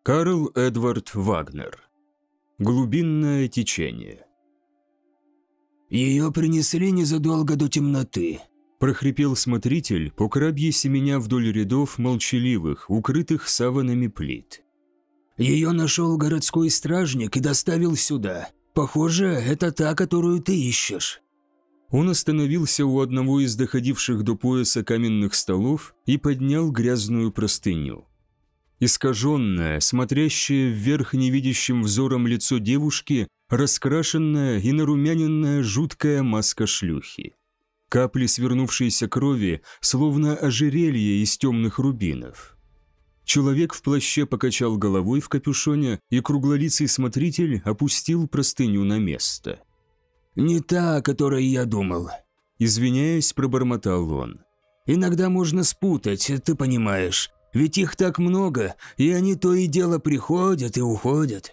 Карл Эдвард Вагнер. Глубинное течение. «Ее принесли незадолго до темноты», – прохрипел смотритель, по крабье семеня вдоль рядов молчаливых, укрытых саванами плит. «Ее нашел городской стражник и доставил сюда. Похоже, это та, которую ты ищешь». Он остановился у одного из доходивших до пояса каменных столов и поднял грязную простыню. Искаженное, смотрящее вверх невидящим взором лицо девушки, раскрашенная и нарумяненная жуткая маска шлюхи. Капли свернувшейся крови, словно ожерелье из темных рубинов. Человек в плаще покачал головой в капюшоне, и круглолицый смотритель опустил простыню на место. «Не та, о которой я думал», – извиняясь, пробормотал он. «Иногда можно спутать, ты понимаешь. Ведь их так много, и они то и дело приходят и уходят».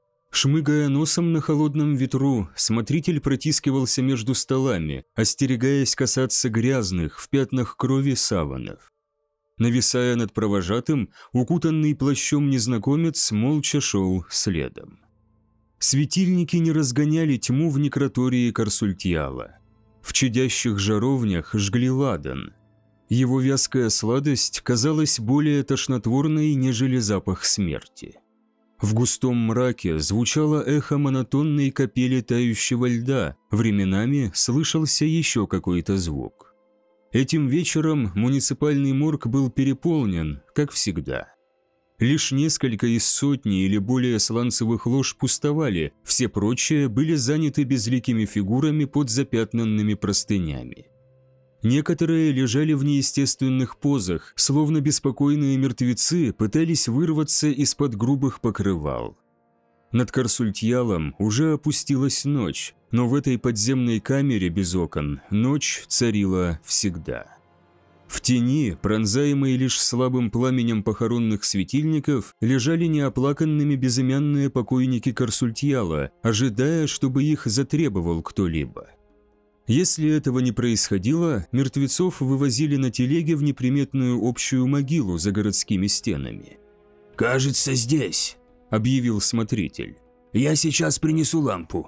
Шмыгая носом на холодном ветру, смотритель протискивался между столами, остерегаясь касаться грязных, в пятнах крови саванов. Нависая над провожатым, укутанный плащом незнакомец молча шел следом. Светильники не разгоняли тьму в некротории Корсультьяла. В чадящих жаровнях жгли ладан. Его вязкая сладость казалась более тошнотворной, нежели запах смерти. В густом мраке звучало эхо монотонной капели тающего льда, временами слышался еще какой-то звук. Этим вечером муниципальный морг был переполнен, как всегда. Лишь несколько из сотни или более сланцевых лож пустовали, все прочие были заняты безликими фигурами под запятнанными простынями. Некоторые лежали в неестественных позах, словно беспокойные мертвецы пытались вырваться из-под грубых покрывал. Над Корсультьялом уже опустилась ночь, но в этой подземной камере без окон ночь царила всегда. В тени, пронзаемой лишь слабым пламенем похоронных светильников, лежали неоплаканными безымянные покойники Корсультьяла, ожидая, чтобы их затребовал кто-либо. Если этого не происходило, мертвецов вывозили на телеге в неприметную общую могилу за городскими стенами. «Кажется, здесь», – объявил смотритель. «Я сейчас принесу лампу».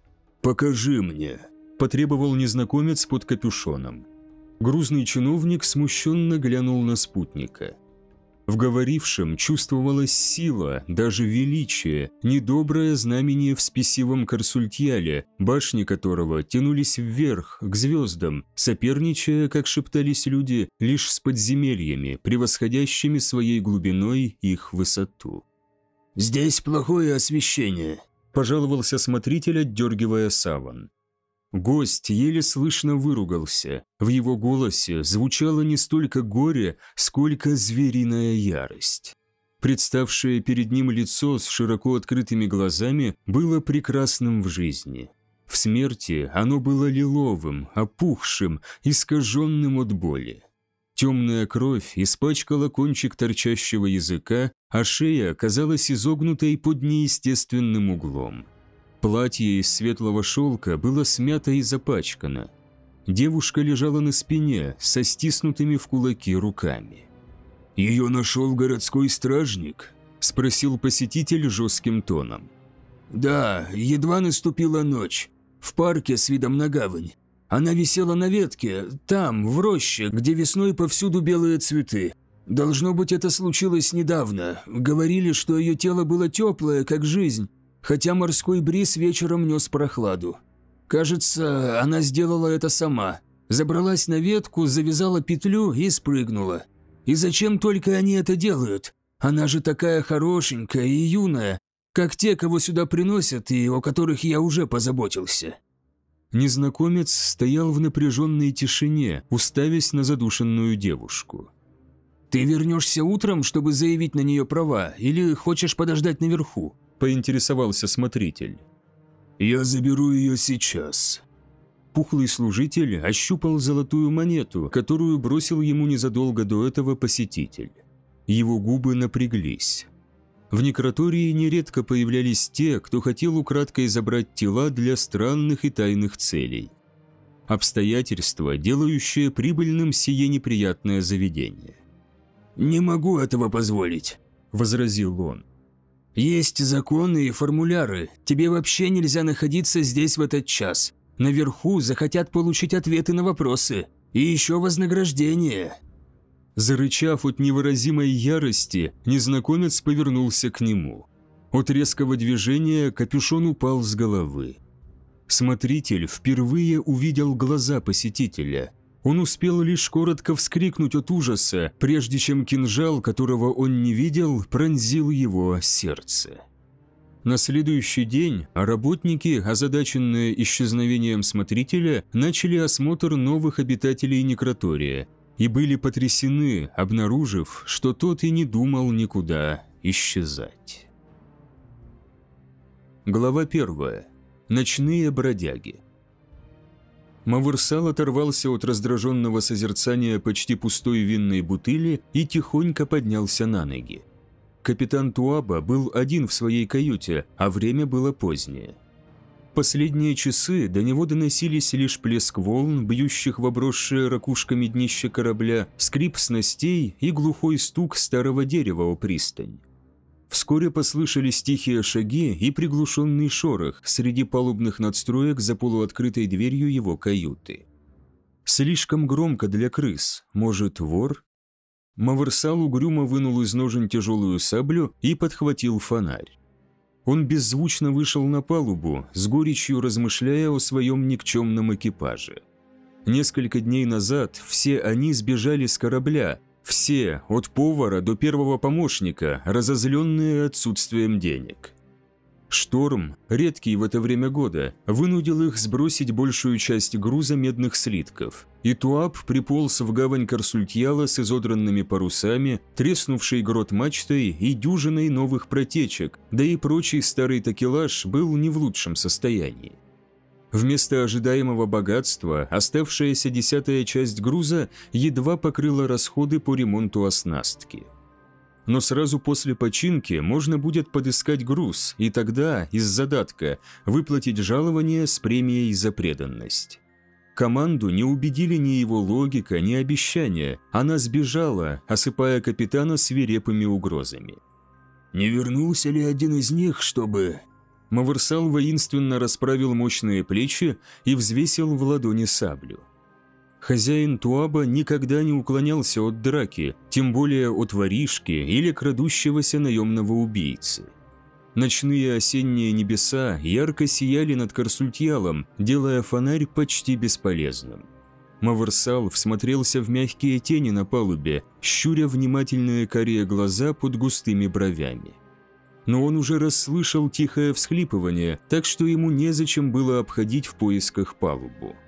«Покажи мне», – потребовал незнакомец под капюшоном. Грузный чиновник смущенно глянул на спутника. В говорившем чувствовалась сила, даже величие, недоброе знамение в спесивом Корсультьяле, башни которого тянулись вверх, к звездам, соперничая, как шептались люди, лишь с подземельями, превосходящими своей глубиной их высоту. «Здесь плохое освещение», – пожаловался смотритель, отдергивая саван. Гость еле слышно выругался. В его голосе звучало не столько горе, сколько звериная ярость. Представшее перед ним лицо с широко открытыми глазами было прекрасным в жизни. В смерти оно было лиловым, опухшим, искаженным от боли. Темная кровь испачкала кончик торчащего языка, а шея казалась изогнутой под неестественным углом. Платье из светлого шелка было смято и запачкано. Девушка лежала на спине, со стиснутыми в кулаки руками. «Ее нашел городской стражник?» – спросил посетитель жестким тоном. «Да, едва наступила ночь. В парке с видом на гавань. Она висела на ветке, там, в роще, где весной повсюду белые цветы. Должно быть, это случилось недавно. Говорили, что ее тело было теплое, как жизнь, хотя морской бриз вечером нес прохладу. Кажется, она сделала это сама. Забралась на ветку, завязала петлю и спрыгнула. И зачем только они это делают? Она же такая хорошенькая и юная, как те, кого сюда приносят и о которых я уже позаботился». Незнакомец стоял в напряженной тишине, уставясь на задушенную девушку. «Ты вернешься утром, чтобы заявить на нее права, или хочешь подождать наверху?» – поинтересовался смотритель. «Я заберу ее сейчас». Пухлый служитель ощупал золотую монету, которую бросил ему незадолго до этого посетитель. Его губы напряглись. В некротории нередко появлялись те, кто хотел украдкой забрать тела для странных и тайных целей. Обстоятельства, делающие прибыльным сие неприятное заведение. «Не могу этого позволить», – возразил он. «Есть законы и формуляры. Тебе вообще нельзя находиться здесь в этот час. Наверху захотят получить ответы на вопросы. И еще вознаграждение». Зарычав от невыразимой ярости, незнакомец повернулся к нему. От резкого движения капюшон упал с головы. Смотритель впервые увидел глаза посетителя. Он успел лишь коротко вскрикнуть от ужаса, прежде чем кинжал, которого он не видел, пронзил его сердце. На следующий день работники, озадаченные исчезновением смотрителя, начали осмотр новых обитателей некротория и были потрясены, обнаружив, что тот и не думал никуда исчезать. Глава 1. Ночные бродяги. Мавырсал оторвался от раздраженного созерцания почти пустой винной бутыли и тихонько поднялся на ноги. Капитан Туаба был один в своей каюте, а время было позднее. Последние часы до него доносились лишь плеск волн, бьющих в обросшее ракушками днище корабля, скрип снастей и глухой стук старого дерева о пристань. Вскоре послышались тихие шаги и приглушенный шорох среди палубных надстроек за полуоткрытой дверью его каюты. Слишком громко для крыс, может, вор? Мавырсал угрюмо вынул из ножен тяжелую саблю и подхватил фонарь. Он беззвучно вышел на палубу, с горечью размышляя о своем никчемном экипаже. Несколько дней назад все они сбежали с корабля, все, от повара до первого помощника, разозленные отсутствием денег. Шторм, редкий в это время года, вынудил их сбросить большую часть груза медных слитков, и Туаб приполз в гавань Корсультьяла с изодранными парусами, треснувшей грот мачтой и дюжиной новых протечек, да и прочий старый такелаж был не в лучшем состоянии. Вместо ожидаемого богатства оставшаяся 10-я часть груза едва покрыла расходы по ремонту оснастки. Но сразу после починки можно будет подыскать груз, и тогда, из задатка, выплатить жалование с премией за преданность. Команду не убедили ни его логика, ни обещания, она сбежала, осыпая капитана свирепыми угрозами. «Не вернулся ли один из них, чтобы...» Мавырсал воинственно расправил мощные плечи и взвесил в ладони саблю. Хозяин Туаба никогда не уклонялся от драки, тем более от воришки или крадущегося наемного убийцы. Ночные осенние небеса ярко сияли над Корсультьялом, делая фонарь почти бесполезным. Мавырсал всмотрелся в мягкие тени на палубе, щуря внимательные карие глаза под густыми бровями. Но он уже расслышал тихое всхлипывание, так что ему незачем было обходить в поисках палубу.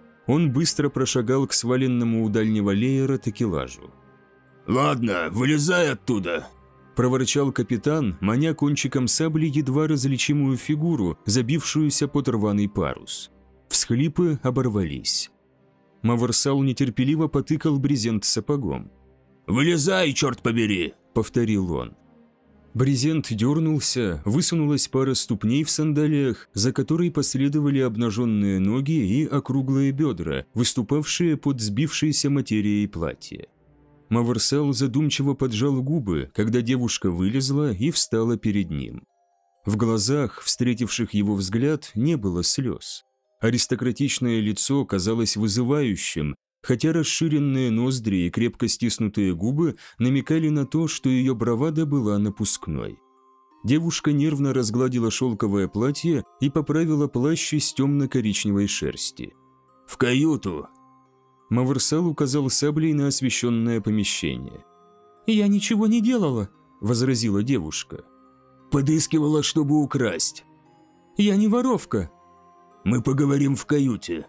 Он быстро прошагал к сваленному у дальнего леера такелажу. «Ладно, вылезай оттуда!» – проворчал капитан, маня кончиком сабли едва различимую фигуру, забившуюся под рваный парус. Всхлипы оборвались. Мавырсал нетерпеливо потыкал брезент сапогом. «Вылезай, черт побери!» – повторил он. Брезент дернулся, высунулась пара ступней в сандалиях, за которой последовали обнаженные ноги и округлые бедра, выступавшие под сбившейся материей платья. Мавырсал задумчиво поджал губы, когда девушка вылезла и встала перед ним. В глазах, встретивших его взгляд, не было слез. Аристократичное лицо казалось вызывающим, хотя расширенные ноздри и крепко стиснутые губы намекали на то, что ее бравада была напускной. Девушка нервно разгладила шелковое платье и поправила плащ из темно-коричневой шерсти. «В каюту!» Мавырсал указал саблей на освещенное помещение. «Я ничего не делала», – возразила девушка. «Подыскивала, чтобы украсть». «Я не воровка». «Мы поговорим в каюте».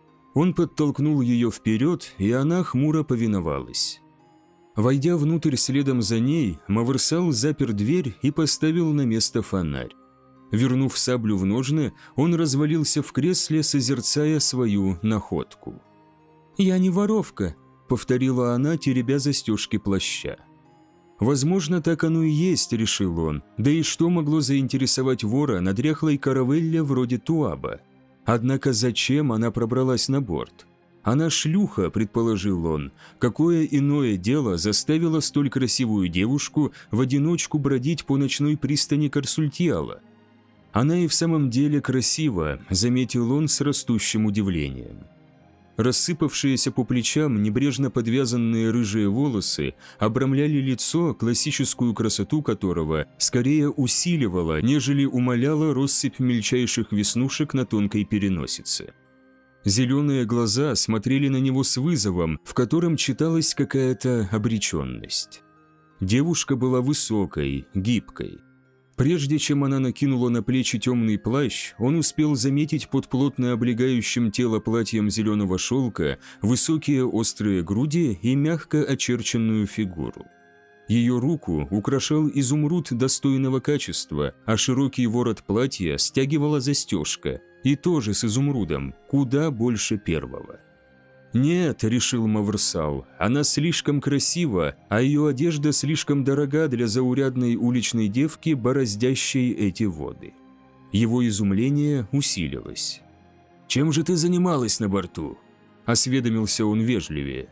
Он подтолкнул ее вперед, и она хмуро повиновалась. Войдя внутрь следом за ней, Мавырсал запер дверь и поставил на место фонарь. Вернув саблю в ножны, он развалился в кресле, созерцая свою находку. «Я не воровка», — повторила она, теребя застежки плаща. «Возможно, так оно и есть», — решил он, да и что могло заинтересовать вора на дряхлой каравелле вроде Туаба? Однако зачем она пробралась на борт? Она шлюха, предположил он. Какое иное дело заставило столь красивую девушку в одиночку бродить по ночной пристани Корсультьяла? Она и в самом деле красива, заметил он с растущим удивлением. Рассыпавшиеся по плечам небрежно подвязанные рыжие волосы обрамляли лицо, классическую красоту которого скорее усиливала, нежели умаляла россыпь мельчайших веснушек на тонкой переносице. Зеленые глаза смотрели на него с вызовом, в котором читалась какая-то обреченность. Девушка была высокой, гибкой. Прежде чем она накинула на плечи темный плащ, он успел заметить под плотно облегающим тело платьем зеленого шелка высокие острые груди и мягко очерченную фигуру. Ее руку украшал изумруд достойного качества, а широкий ворот платья стягивала застежка, и тоже с изумрудом, куда больше первого. «Нет», — решил Маверсал, — «она слишком красива, а ее одежда слишком дорога для заурядной уличной девки, бороздящей эти воды». Его изумление усилилось. «Чем же ты занималась на борту?» – осведомился он вежливее.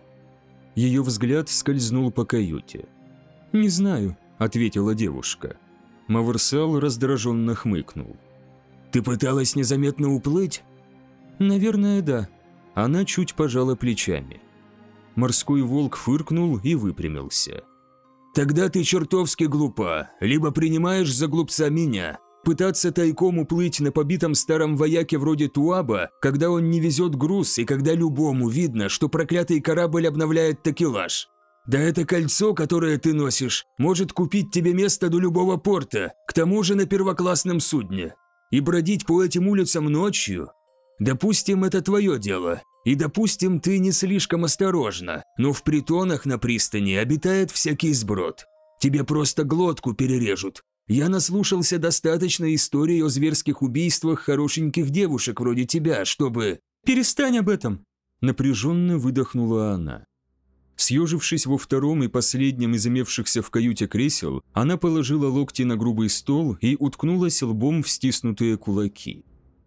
Ее взгляд скользнул по каюте. «Не знаю», – ответила девушка. Маверсал раздраженно хмыкнул. «Ты пыталась незаметно уплыть?» «Наверное, да». Она чуть пожала плечами. Морской волк фыркнул и выпрямился. «Тогда ты чертовски глупа. Либо принимаешь за глупца меня. Пытаться тайком уплыть на побитом старом вояке вроде Туаба, когда он не везет груз и когда любому видно, что проклятый корабль обновляет такелаж. Да это кольцо, которое ты носишь, может купить тебе место до любого порта, к тому же на первоклассном судне. И бродить по этим улицам ночью? Допустим, это твое дело. И, допустим, ты не слишком осторожна, но в притонах на пристани обитает всякий сброд. Тебе просто глотку перережут. Я наслушался достаточно историй о зверских убийствах хорошеньких девушек вроде тебя, чтобы… «Перестань об этом!» – напряженно выдохнула она. Съежившись во втором и последнем из имевшихся в каюте кресел, она положила локти на грубый стол и уткнулась лбом в стиснутые кулаки.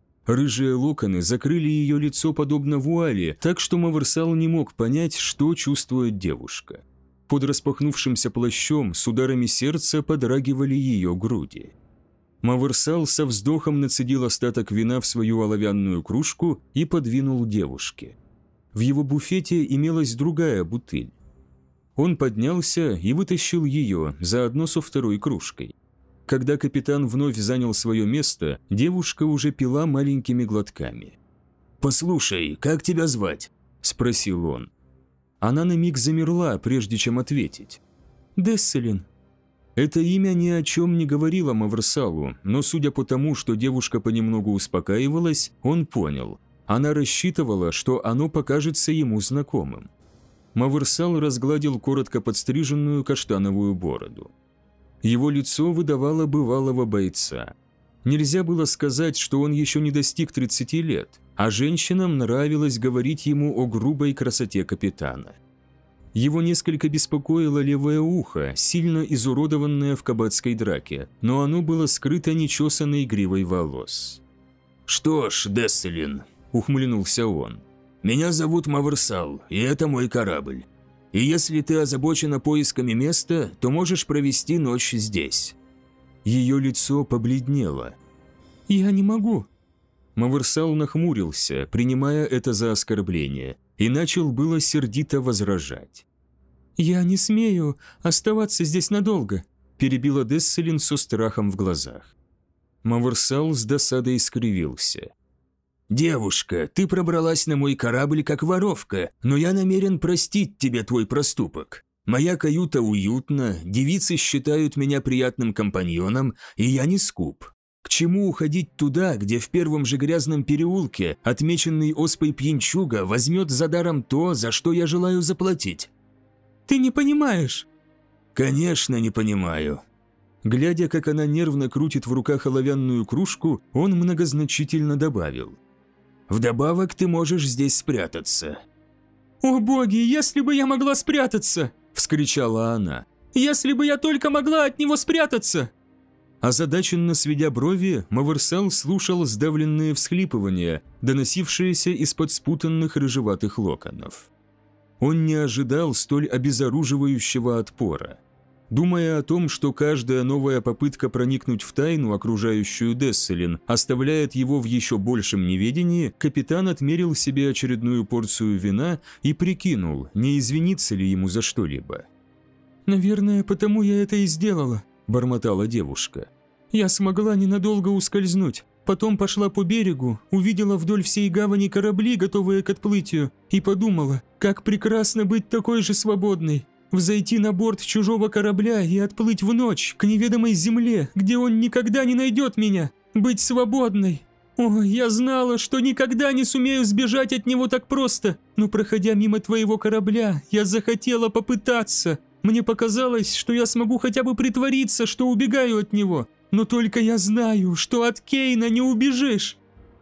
Рыжие локоны закрыли ее лицо подобно вуали, так что Маверсал не мог понять, что чувствует девушка. Под распахнувшимся плащом с ударами сердца подрагивали ее груди. Маверсал со вздохом нацедил остаток вина в свою оловянную кружку и подвинул девушке. В его буфете имелась другая бутыль. Он поднялся и вытащил ее, заодно со второй кружкой. Когда капитан вновь занял свое место, девушка уже пила маленькими глотками. «Послушай, как тебя звать?» – спросил он. Она на миг замерла, прежде чем ответить. «Десселин». Это имя ни о чем не говорило Маверсалу, но судя по тому, что девушка понемногу успокаивалась, он понял. Она рассчитывала, что оно покажется ему знакомым. Маверсал разгладил коротко подстриженную каштановую бороду. Его лицо выдавало бывалого бойца. Нельзя было сказать, что он еще не достиг 30 лет, а женщинам нравилось говорить ему о грубой красоте капитана. Его несколько беспокоило левое ухо, сильно изуродованное в кабацкой драке, но оно было скрыто нечесанной гривой волос. «Что ж, Десселин», – ухмыльнулся он, – «меня зовут Маверсал, и это мой корабль. И если ты озабочена поисками места, то можешь провести ночь здесь». Ее лицо побледнело. «Я не могу». Маверсал нахмурился, принимая это за оскорбление, и начал было сердито возражать. «Я не смею оставаться здесь надолго», – перебила Десселин со страхом в глазах. Маверсал с досадой скривился. «Девушка, ты пробралась на мой корабль как воровка, но я намерен простить тебе твой проступок. Моя каюта уютна, девицы считают меня приятным компаньоном, и я не скуп. К чему уходить туда, где в первом же грязном переулке отмеченный оспой пьянчуга возьмет за даром то, за что я желаю заплатить?» «Ты не понимаешь». «Конечно, не понимаю». Глядя, как она нервно крутит в руках оловянную кружку, он многозначительно добавил. «Вдобавок ты можешь здесь спрятаться». «О боги, если бы я могла спрятаться!» – вскричала она. «Если бы я только могла от него спрятаться!» Озадаченно сведя брови, Маверсал слушал сдавленные всхлипывания, доносившиеся из-под спутанных рыжеватых локонов. Он не ожидал столь обезоруживающего отпора. Думая о том, что каждая новая попытка проникнуть в тайну, окружающую Десселин, оставляет его в еще большем неведении, капитан отмерил себе очередную порцию вина и прикинул, не извинится ли ему за что-либо. «Наверное, потому я это и сделала», – бормотала девушка. «Я смогла ненадолго ускользнуть, потом пошла по берегу, увидела вдоль всей гавани корабли, готовые к отплытию, и подумала, как прекрасно быть такой же свободной, взойти на борт чужого корабля и отплыть в ночь к неведомой земле, где он никогда не найдет меня, быть свободной. О, я знала, что никогда не сумею сбежать от него так просто, но, проходя мимо твоего корабля, я захотела попытаться. Мне показалось, что я смогу хотя бы притвориться, что убегаю от него, но только я знаю, что от Кейна не убежишь».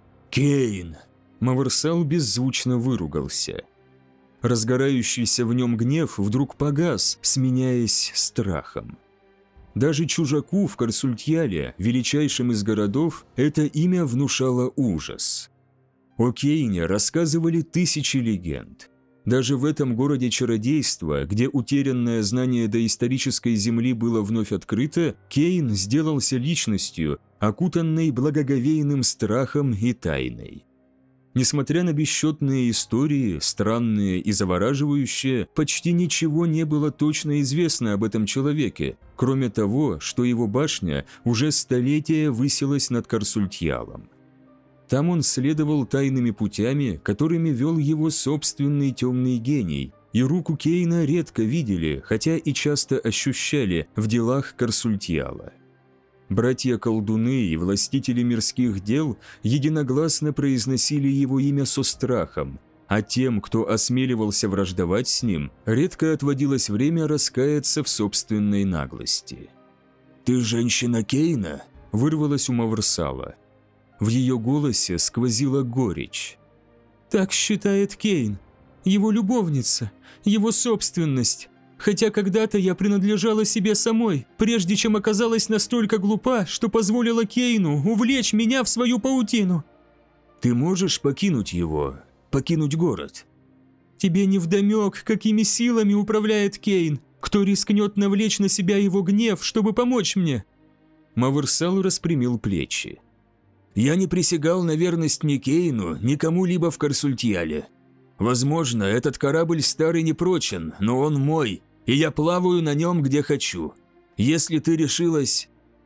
«Кейн!» Маверсал беззвучно выругался. Разгорающийся в нем гнев вдруг погас, сменяясь страхом. Даже чужаку в Корсультьяле, величайшем из городов, это имя внушало ужас. О Кейне рассказывали тысячи легенд. Даже в этом городе чародейства, где утерянное знание доисторической земли было вновь открыто, Кейн сделался личностью, окутанной благоговейным страхом и тайной. Несмотря на бесчетные истории, странные и завораживающие, почти ничего не было точно известно об этом человеке, кроме того, что его башня уже столетия высилась над Корсультьялом. Там он следовал тайными путями, которыми вел его собственный темный гений, и руку Кейна редко видели, хотя и часто ощущали в делах Корсультьяла. Братья-колдуны и властители мирских дел единогласно произносили его имя со страхом, а тем, кто осмеливался враждовать с ним, редко отводилось время раскаяться в собственной наглости. «Ты женщина Кейна?» – вырвалось у Маверсала. В ее голосе сквозила горечь. «Так считает Кейн. Его любовница, его собственность. Хотя когда-то я принадлежала себе самой, прежде чем оказалась настолько глупа, что позволила Кейну увлечь меня в свою паутину». «Ты можешь покинуть его, покинуть город?» «Тебе невдомек, какими силами управляет Кейн. Кто рискнет навлечь на себя его гнев, чтобы помочь мне?» Маверсал распрямил плечи. «Я не присягал на верность ни Кейну, ни кому-либо в Корсультьяле. Возможно, этот корабль старый не прочен, но он мой, и я плаваю на нем, где хочу. Если ты решилась...»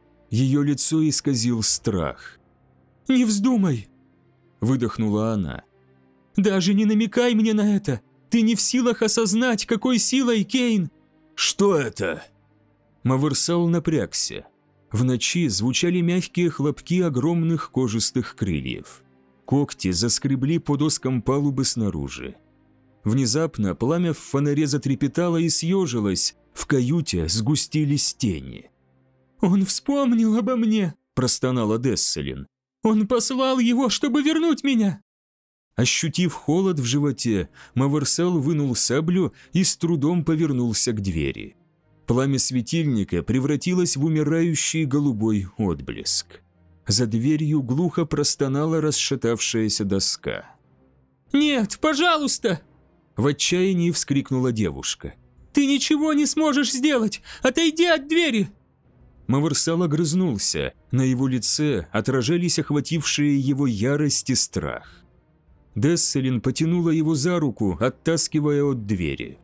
Ее лицо исказил страх. «Не вздумай!» – выдохнула она. «Даже не намекай мне на это! Ты не в силах осознать, какой силой, Кейн!» «Что это?» Маверсал напрягся. В ночи звучали мягкие хлопки огромных кожистых крыльев. Когти заскребли по доскам палубы снаружи. Внезапно пламя в фонаре затрепетало и съежилось, в каюте сгустились тени. «Он вспомнил обо мне!» – простонала Десселин. «Он послал его, чтобы вернуть меня!» Ощутив холод в животе, Маверсал вынул саблю и с трудом повернулся к двери. Пламя светильника превратилось в умирающий голубой отблеск. За дверью глухо простонала расшатавшаяся доска. «Нет, пожалуйста!» – в отчаянии вскрикнула девушка. «Ты ничего не сможешь сделать! Отойди от двери!» Маверсал огрызнулся, на его лице отражались охватившие его ярость и страх. Десселин потянула его за руку, оттаскивая от двери.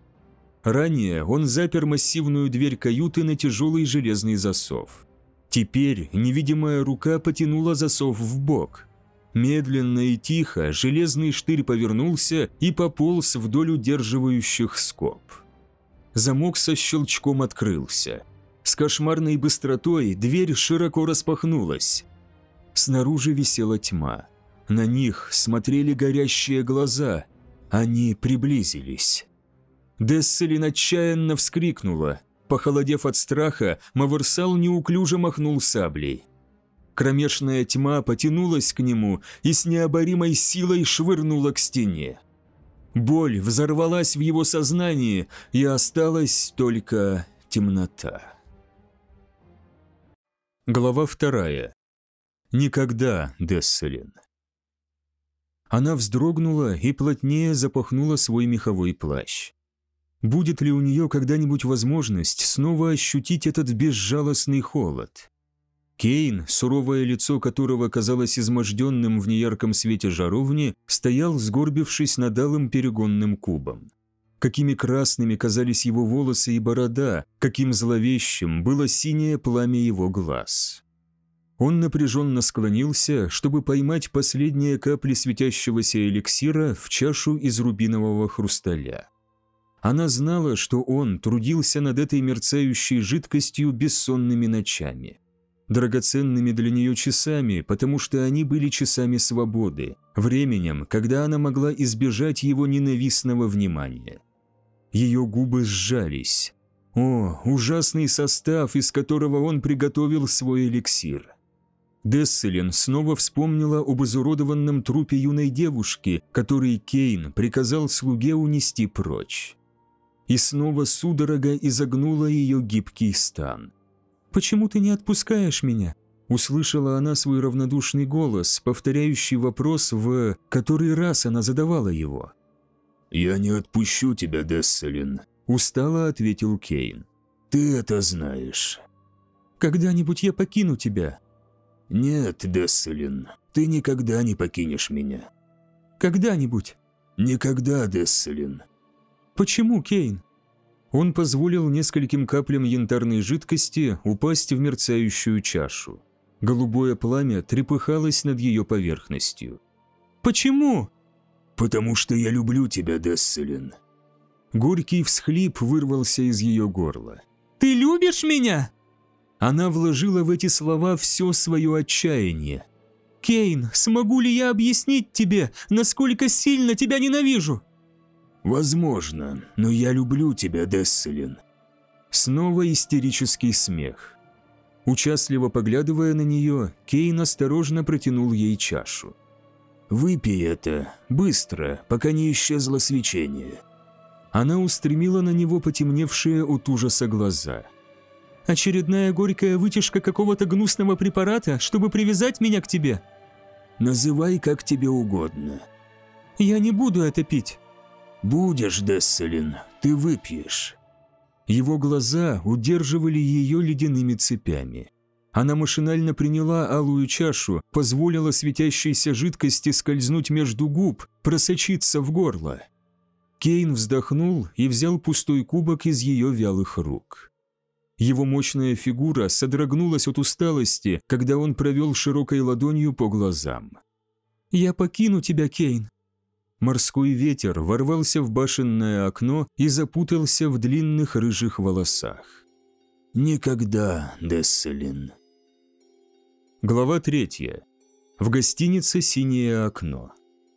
Ранее он запер массивную дверь каюты на тяжелый железный засов. Теперь невидимая рука потянула засов вбок. Медленно и тихо железный штырь повернулся и пополз вдоль удерживающих скоб. Замок со щелчком открылся. С кошмарной быстротой дверь широко распахнулась. Снаружи висела тьма. На них смотрели горящие глаза. Они приблизились. Десселин отчаянно вскрикнула. Похолодев от страха, Маверсал неуклюже махнул саблей. Кромешная тьма потянулась к нему и с необоримой силой швырнула к стене. Боль взорвалась в его сознании, и осталась только темнота. Глава 2. Никогда, Десселин. Она вздрогнула и плотнее запахнула свой меховой плащ. Будет ли у нее когда-нибудь возможность снова ощутить этот безжалостный холод? Кейн, суровое лицо которого казалось изможденным в неярком свете жаровни, стоял, сгорбившись над алым перегонным кубом. Какими красными казались его волосы и борода, каким зловещим было синее пламя его глаз. Он напряженно склонился, чтобы поймать последние капли светящегося эликсира в чашу из рубинового хрусталя. Она знала, что он трудился над этой мерцающей жидкостью бессонными ночами. Драгоценными для нее часами, потому что они были часами свободы, временем, когда она могла избежать его ненавистного внимания. Ее губы сжались. О, ужасный состав, из которого он приготовил свой эликсир. Десселин снова вспомнила об изуродованном трупе юной девушки, который Кейн приказал слуге унести прочь. И снова судорога изогнула ее гибкий стан. «Почему ты не отпускаешь меня?» Услышала она свой равнодушный голос, повторяющий вопрос, в который раз она задавала его. «Я не отпущу тебя, Десселин», – устало ответил Кейн. «Ты это знаешь». «Когда-нибудь я покину тебя». «Нет, Десселин, ты никогда не покинешь меня». «Когда-нибудь». «Никогда, Десселин». «Почему, Кейн?» Он позволил нескольким каплям янтарной жидкости упасть в мерцающую чашу. Голубое пламя трепыхалось над ее поверхностью. «Почему?» «Потому что я люблю тебя, Десселин». Горький всхлип вырвался из ее горла. «Ты любишь меня?» Она вложила в эти слова все свое отчаяние. «Кейн, смогу ли я объяснить тебе, насколько сильно тебя ненавижу?» «Возможно, но я люблю тебя, Десселин». Снова истерический смех. Участливо поглядывая на нее, Кейн осторожно протянул ей чашу. «Выпей это, быстро, пока не исчезло свечение». Она устремила на него потемневшие от ужаса глаза. «Очередная горькая вытяжка какого-то гнусного препарата, чтобы привязать меня к тебе?» «Называй, как тебе угодно». «Я не буду это пить». «Будешь, Десселин, ты выпьешь». Его глаза удерживали ее ледяными цепями. Она машинально приняла алую чашу, позволила светящейся жидкости скользнуть между губ, просочиться в горло. Кейн вздохнул и взял пустой кубок из ее вялых рук. Его мощная фигура содрогнулась от усталости, когда он провел широкой ладонью по глазам. «Я покину тебя, Кейн». Морской ветер ворвался в башенное окно и запутался в длинных рыжих волосах. «Никогда, Десселин». Глава 3. В гостинице «Синее окно».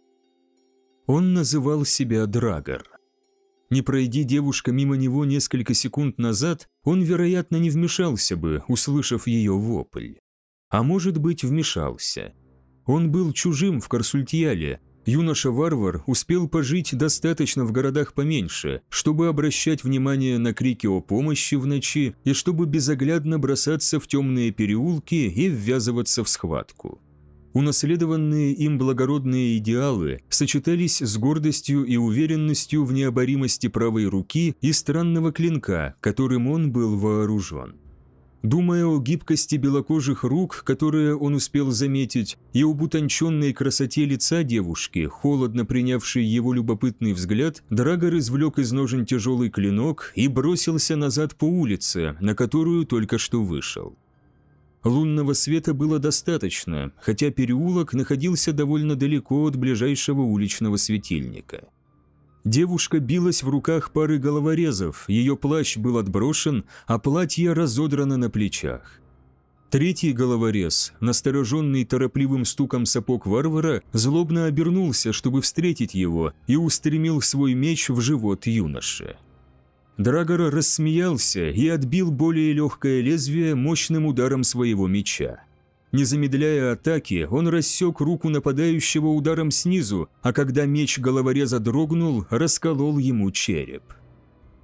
Он называл себя Драгор. Не пройди девушка мимо него несколько секунд назад, он, вероятно, не вмешался бы, услышав ее вопль. А может быть, вмешался. Он был чужим в Корсультьяле. Юноша-варвар успел пожить достаточно в городах поменьше, чтобы обращать внимание на крики о помощи в ночи и чтобы безоглядно бросаться в темные переулки и ввязываться в схватку. Унаследованные им благородные идеалы сочетались с гордостью и уверенностью в необоримости правой руки и странного клинка, которым он был вооружен. Думая о гибкости белокожих рук, которые он успел заметить, и об утонченной красоте лица девушки, холодно принявшей его любопытный взгляд, Драгор извлек из ножен тяжелый клинок и бросился назад по улице, на которую только что вышел. Лунного света было достаточно, хотя переулок находился довольно далеко от ближайшего уличного светильника. Девушка билась в руках пары головорезов, ее плащ был отброшен, а платье разодрано на плечах. Третий головорез, настороженный торопливым стуком сапог варвара, злобно обернулся, чтобы встретить его, и устремил свой меч в живот юноши. Драгор рассмеялся и отбил более легкое лезвие мощным ударом своего меча. Не замедляя атаки, он рассек руку нападающего ударом снизу, а когда меч головореза дрогнул, расколол ему череп.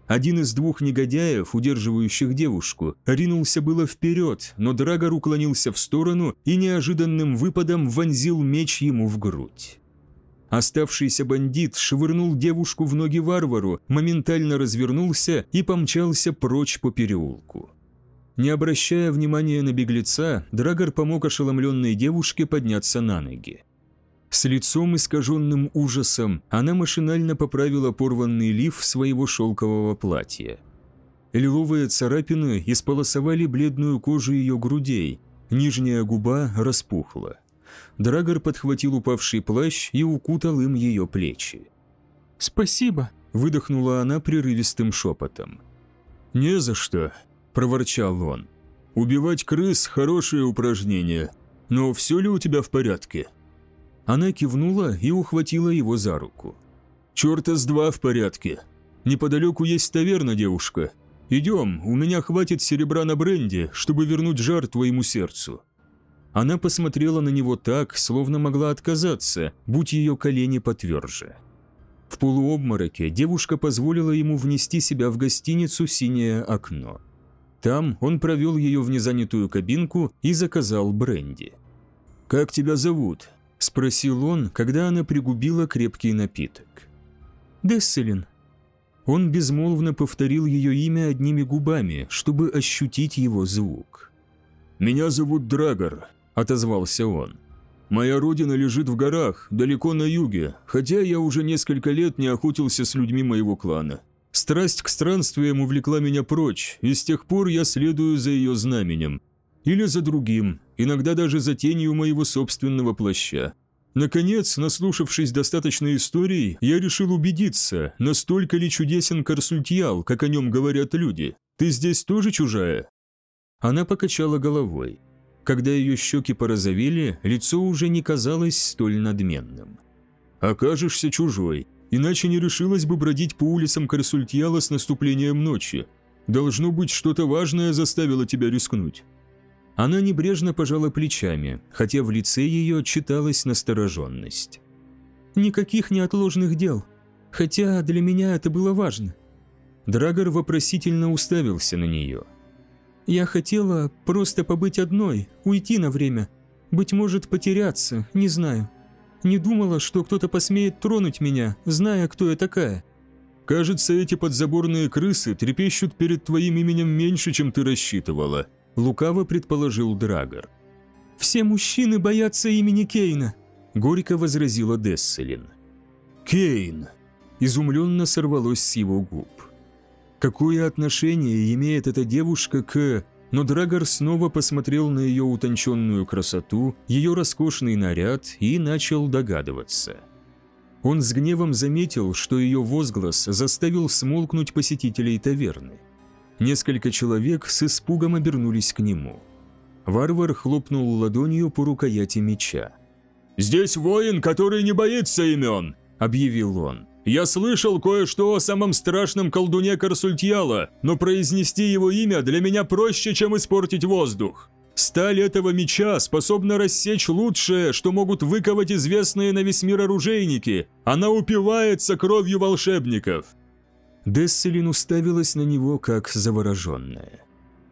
Один из двух негодяев, удерживающих девушку, ринулся было вперед, но Драгор уклонился в сторону и неожиданным выпадом вонзил меч ему в грудь. Оставшийся бандит швырнул девушку в ноги варвару, моментально развернулся и помчался прочь по переулку. Не обращая внимания на беглеца, Драгор помог ошеломленной девушке подняться на ноги. С лицом, искаженным ужасом, она машинально поправила порванный лиф своего шелкового платья. Лиловые царапины исполосовали бледную кожу ее грудей, нижняя губа распухла. Драгор подхватил упавший плащ и укутал им ее плечи. «Спасибо», – выдохнула она прерывистым шепотом. «Не за что», – проворчал он. «Убивать крыс – хорошее упражнение, но все ли у тебя в порядке?» Она кивнула и ухватила его за руку. «Черта с два в порядке. Неподалеку есть таверна, девушка. Идем, у меня хватит серебра на бренди, чтобы вернуть жар твоему сердцу». Она посмотрела на него так, словно могла отказаться, будь ее колени потверже. В полуобмороке девушка позволила ему внести себя в гостиницу «Синее окно». Там он провел ее в незанятую кабинку и заказал бренди. «Как тебя зовут?» – спросил он, когда она пригубила крепкий напиток. «Десселин». Он безмолвно повторил ее имя одними губами, чтобы ощутить его звук. «Меня зовут Драгор», – отозвался он. «Моя родина лежит в горах, далеко на юге, хотя я уже несколько лет не охотился с людьми моего клана. Страсть к странствиям увлекла меня прочь, и с тех пор я следую за ее знаменем. Или за другим, иногда даже за тенью моего собственного плаща. Наконец, наслушавшись достаточно историй, я решил убедиться, настолько ли чудесен Кар-Сультьял, как о нем говорят люди. Ты здесь тоже чужая?» Она покачала головой. Когда ее щеки порозовели, лицо уже не казалось столь надменным. «Окажешься чужой, иначе не решилась бы бродить по улицам Кар-Сультьяла с наступлением ночи. Должно быть, что-то важное заставило тебя рискнуть». Она небрежно пожала плечами, хотя в лице ее читалась настороженность. «Никаких неотложных дел. Хотя для меня это было важно». Драгор вопросительно уставился на нее. «Я хотела просто побыть одной, уйти на время. Быть может, потеряться, не знаю. Не думала, что кто-то посмеет тронуть меня, зная, кто я такая». «Кажется, эти подзаборные крысы трепещут перед твоим именем меньше, чем ты рассчитывала», – лукаво предположил Драгор. «Все мужчины боятся имени Кейна», – горько возразила Десселин. «Кейн!» – изумленно сорвалось с его губ. Какое отношение имеет эта девушка к... Но Драгор снова посмотрел на ее утонченную красоту, ее роскошный наряд и начал догадываться. Он с гневом заметил, что ее возглас заставил смолкнуть посетителей таверны. Несколько человек с испугом обернулись к нему. Варвар хлопнул ладонью по рукояти меча. «Здесь воин, который не боится имен!» – объявил он. «Я слышал кое-что о самом страшном колдуне Кар-Сультьяла, но произнести его имя для меня проще, чем испортить воздух. Сталь этого меча способна рассечь лучшее, что могут выковать известные на весь мир оружейники. Она упивается кровью волшебников». Десселин уставилась на него, как завороженная.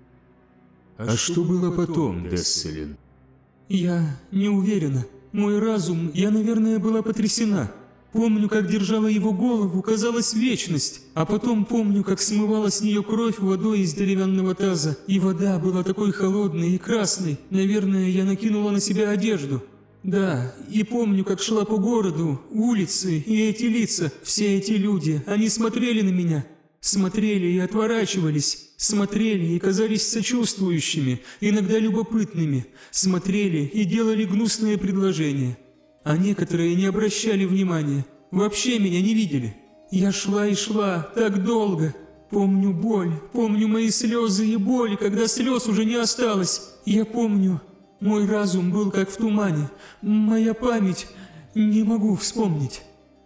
«А что было потом, Десселин?» «Я не уверена. Мой разум, я, наверное, была потрясена. Помню, как держала его голову, казалось, вечность, а потом помню, как смывала с нее кровь водой из деревянного таза, и вода была такой холодной и красной, наверное, я накинула на себя одежду. Да, и помню, как шла по городу, улицы и эти лица, все эти люди, они смотрели на меня, смотрели и отворачивались, смотрели и казались сочувствующими, иногда любопытными, смотрели и делали гнусные предложения. А некоторые не обращали внимания, вообще меня не видели. Я шла и шла так долго. Помню боль, помню мои слезы и боль, когда слез уже не осталось. Я помню, мой разум был как в тумане, моя память, не могу вспомнить».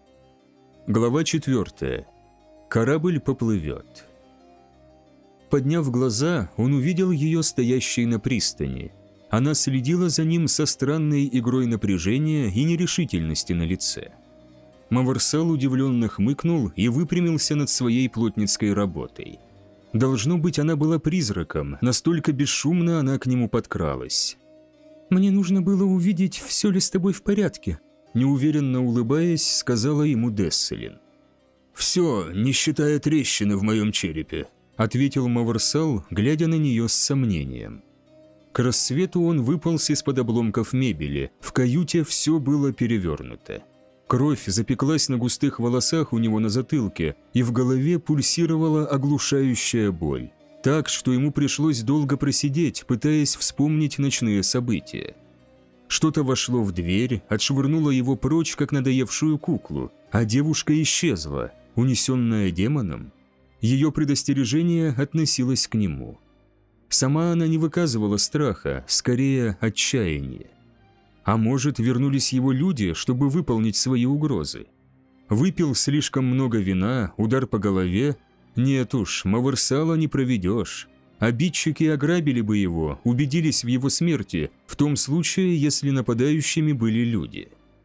Глава 4. Корабль поплывет. Подняв глаза, он увидел ее стоящей на пристани. Она следила за ним со странной игрой напряжения и нерешительности на лице. Маверсал удивленно хмыкнул и выпрямился над своей плотницкой работой. Должно быть, она была призраком, настолько бесшумно она к нему подкралась. «Мне нужно было увидеть, все ли с тобой в порядке», неуверенно улыбаясь, сказала ему Десселин. «Все, не считая трещины в моем черепе», ответил Маверсал, глядя на нее с сомнением. К рассвету он выполз из-под обломков мебели, в каюте все было перевернуто. Кровь запеклась на густых волосах у него на затылке, и в голове пульсировала оглушающая боль. Так, что ему пришлось долго просидеть, пытаясь вспомнить ночные события. Что-то вошло в дверь, отшвырнуло его прочь, как надоевшую куклу, а девушка исчезла, унесенная демоном. Ее предостережение относилось к нему. Сама она не выказывала страха, скорее отчаяния. А может, вернулись его люди, чтобы выполнить свои угрозы? Выпил слишком много вина, удар по голове? Нет уж, Маверсала не проведешь. Обидчики ограбили бы его, убедились в его смерти, в том случае, если нападающими были люди.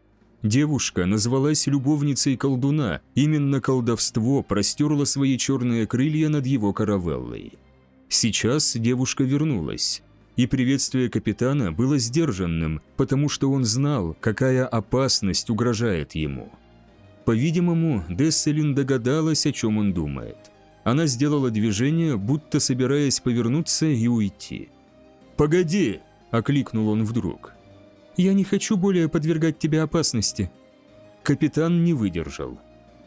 Девушка назвалась любовницей колдуна, именно колдовство простерло свои черные крылья над его каравеллой. Сейчас девушка вернулась, и приветствие капитана было сдержанным, потому что он знал, какая опасность угрожает ему. По-видимому, Десселин догадалась, о чем он думает. Она сделала движение, будто собираясь повернуться и уйти. «Погоди!» – окликнул он вдруг. «Я не хочу более подвергать тебя опасности». Капитан не выдержал.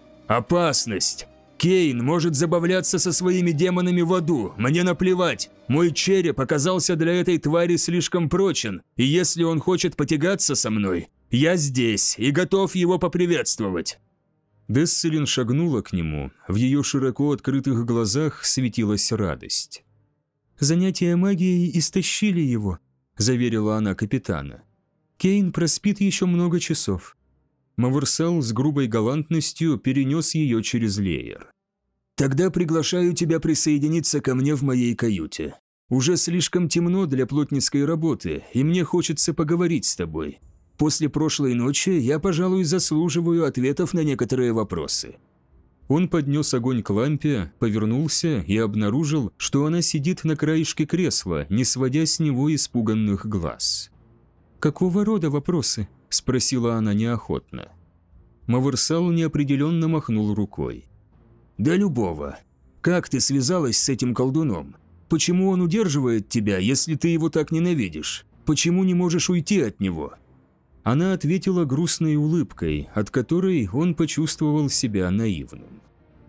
«Опасность! Кейн может забавляться со своими демонами в аду, мне наплевать. Мой череп оказался для этой твари слишком прочен, и если он хочет потягаться со мной, я здесь и готов его поприветствовать». Десселин шагнула к нему, в ее широко открытых глазах светилась радость. «Занятия магией истощили его», – заверила она капитана. «Кейн проспит еще много часов». Маверсал с грубой галантностью перенес ее через леер. «Тогда приглашаю тебя присоединиться ко мне в моей каюте. Уже слишком темно для плотницкой работы, и мне хочется поговорить с тобой. После прошлой ночи я, пожалуй, заслуживаю ответов на некоторые вопросы». Он поднес огонь к лампе, повернулся и обнаружил, что она сидит на краешке кресла, не сводя с него испуганных глаз. «Какого рода вопросы?» – спросила она неохотно. Маверсал неопределенно махнул рукой. «Да любого. Как ты связалась с этим колдуном? Почему он удерживает тебя, если ты его так ненавидишь? Почему не можешь уйти от него?» Она ответила грустной улыбкой, от которой он почувствовал себя наивным.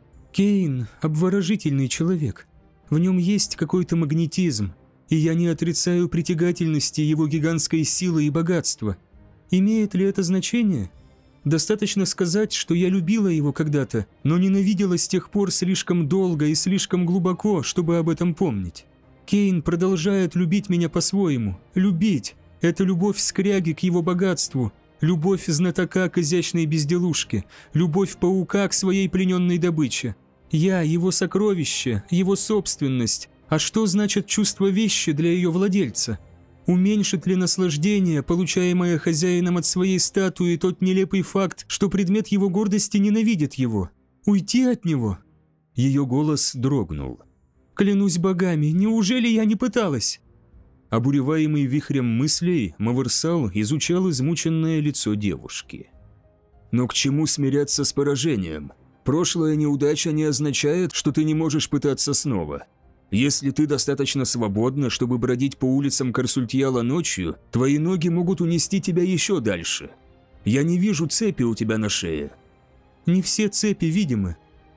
«Кейн – обворожительный человек. В нем есть какой-то магнетизм, и я не отрицаю притягательности его гигантской силы и богатства. Имеет ли это значение? Достаточно сказать, что я любила его когда-то, но ненавидела с тех пор слишком долго и слишком глубоко, чтобы об этом помнить. Кейн продолжает любить меня по-своему. Любить – это любовь скряги к его богатству, любовь знатока к изящной безделушке, любовь паука к своей плененной добыче. Я – его сокровище, его собственность. А что значит чувство вещи для ее владельца? Уменьшит ли наслаждение, получаемое хозяином от своей статуи, тот нелепый факт, что предмет его гордости ненавидит его? Уйти от него?» Ее голос дрогнул. «Клянусь богами, неужели я не пыталась?» Обуреваемый вихрем мыслей, Маверсал изучал измученное лицо девушки. «Но к чему смиряться с поражением? Прошлая неудача не означает, что ты не можешь пытаться снова. Если ты достаточно свободна, чтобы бродить по улицам Корсультьяла ночью, твои ноги могут унести тебя еще дальше. Я не вижу цепи у тебя на шее». «Не все цепи видимы».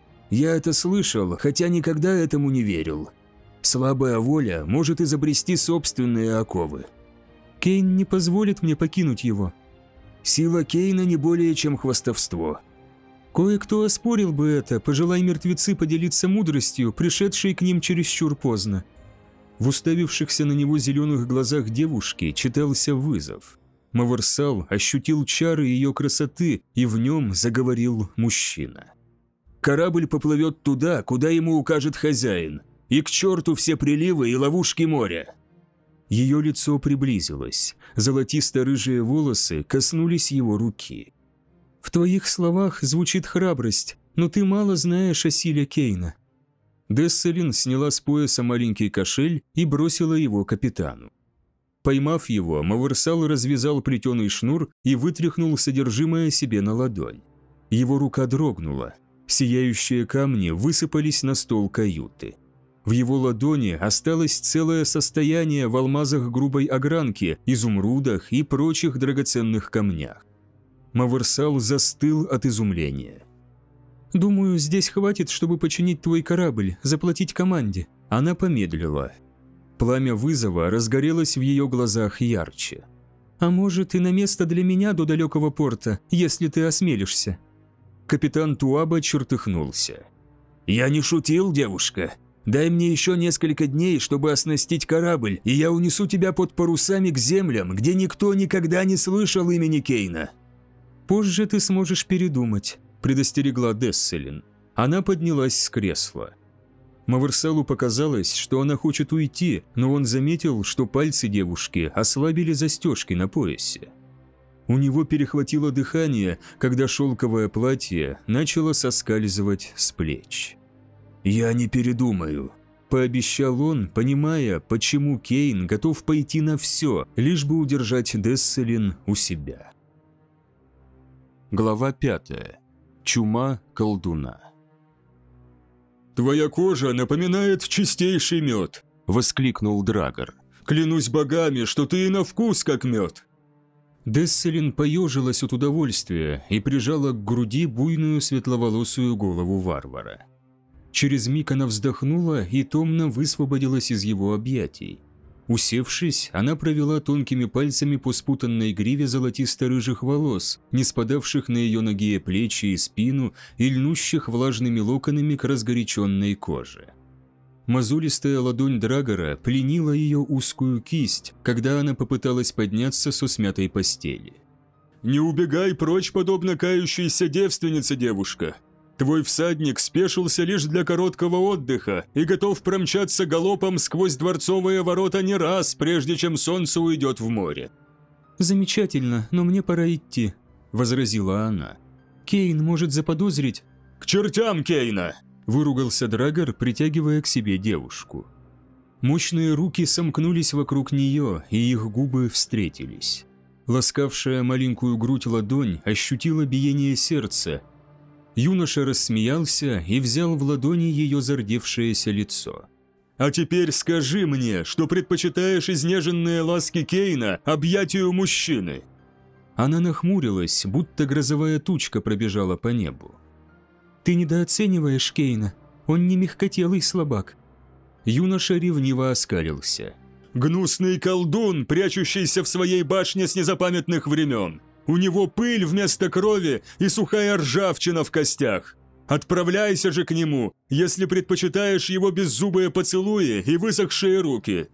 «Я это слышал, хотя никогда этому не верил. Слабая воля может изобрести собственные оковы». «Кейн не позволит мне покинуть его». «Сила Кейна не более чем хвастовство». Кое-кто оспорил бы это, пожелай мертвецы поделиться мудростью, пришедшей к ним чересчур поздно. В уставившихся на него зеленых глазах девушки читался вызов. Маверсал ощутил чары ее красоты, и в нем заговорил мужчина. «Корабль поплывет туда, куда ему укажет хозяин, и к черту все приливы и ловушки моря». Ее лицо приблизилось, золотисто-рыжие волосы коснулись его руки. В твоих словах звучит храбрость, но ты мало знаешь о силе Кейна». Десселин сняла с пояса маленький кошель и бросила его капитану. Поймав его, Маверсал развязал плетеный шнур и вытряхнул содержимое себе на ладонь. Его рука дрогнула. Сияющие камни высыпались на стол каюты. В его ладони осталось целое состояние в алмазах грубой огранки, изумрудах и прочих драгоценных камнях. Маверсал застыл от изумления. «Думаю, здесь хватит, чтобы починить твой корабль, заплатить команде». Она помедлила. Пламя вызова разгорелось в ее глазах ярче. «А может, и на место для меня до далекого порта, если ты осмелишься?» Капитан Туаба чертыхнулся. «Я не шутил, девушка. Дай мне еще несколько дней, чтобы оснастить корабль, и я унесу тебя под парусами к землям, где никто никогда не слышал имени Кейна». «Позже ты сможешь передумать», – предостерегла Десселин. Она поднялась с кресла. Маверсалу показалось, что она хочет уйти, но он заметил, что пальцы девушки ослабили застежки на поясе. У него перехватило дыхание, когда шелковое платье начало соскальзывать с плеч. «Я не передумаю», – пообещал он, понимая, почему Кейн готов пойти на все, лишь бы удержать Десселин у себя. Глава 5. Чума колдуна. «Твоя кожа напоминает чистейший мед», – воскликнул Драгор. «Клянусь богами, что ты и на вкус как мед». Десселин поежилась от удовольствия и прижала к груди буйную светловолосую голову варвара. Через миг она вздохнула и томно высвободилась из его объятий. Усевшись, она провела тонкими пальцами по спутанной гриве золотисто-рыжих волос, не спадавших на ее ноги, плечи и спину и льнущих влажными локонами к разгоряченной коже. Мозолистая ладонь Драгора пленила ее узкую кисть, когда она попыталась подняться со смятой постели. «Не убегай прочь, подобно кающейся девственнице, девушка. Твой всадник спешился лишь для короткого отдыха и готов промчаться галопом сквозь дворцовые ворота не раз, прежде чем солнце уйдет в море». «Замечательно, но мне пора идти», – возразила она. «Кейн может заподозрить...» «К чертям Кейна!» – выругался Драгор, притягивая к себе девушку. Мощные руки сомкнулись вокруг нее, и их губы встретились. Ласкавшая маленькую грудь ладонь ощутила биение сердца. Юноша рассмеялся и взял в ладони ее зардевшееся лицо. «А теперь скажи мне, что предпочитаешь изнеженные ласки Кейна объятию мужчины». Она нахмурилась, будто грозовая тучка пробежала по небу. «Ты недооцениваешь Кейна. Он не мягкотелый слабак». Юноша ревниво оскалился. «Гнусный колдун, прячущийся в своей башне с незапамятных времен. У него пыль вместо крови и сухая ржавчина в костях. Отправляйся же к нему, если предпочитаешь его беззубые поцелуи и высохшие руки».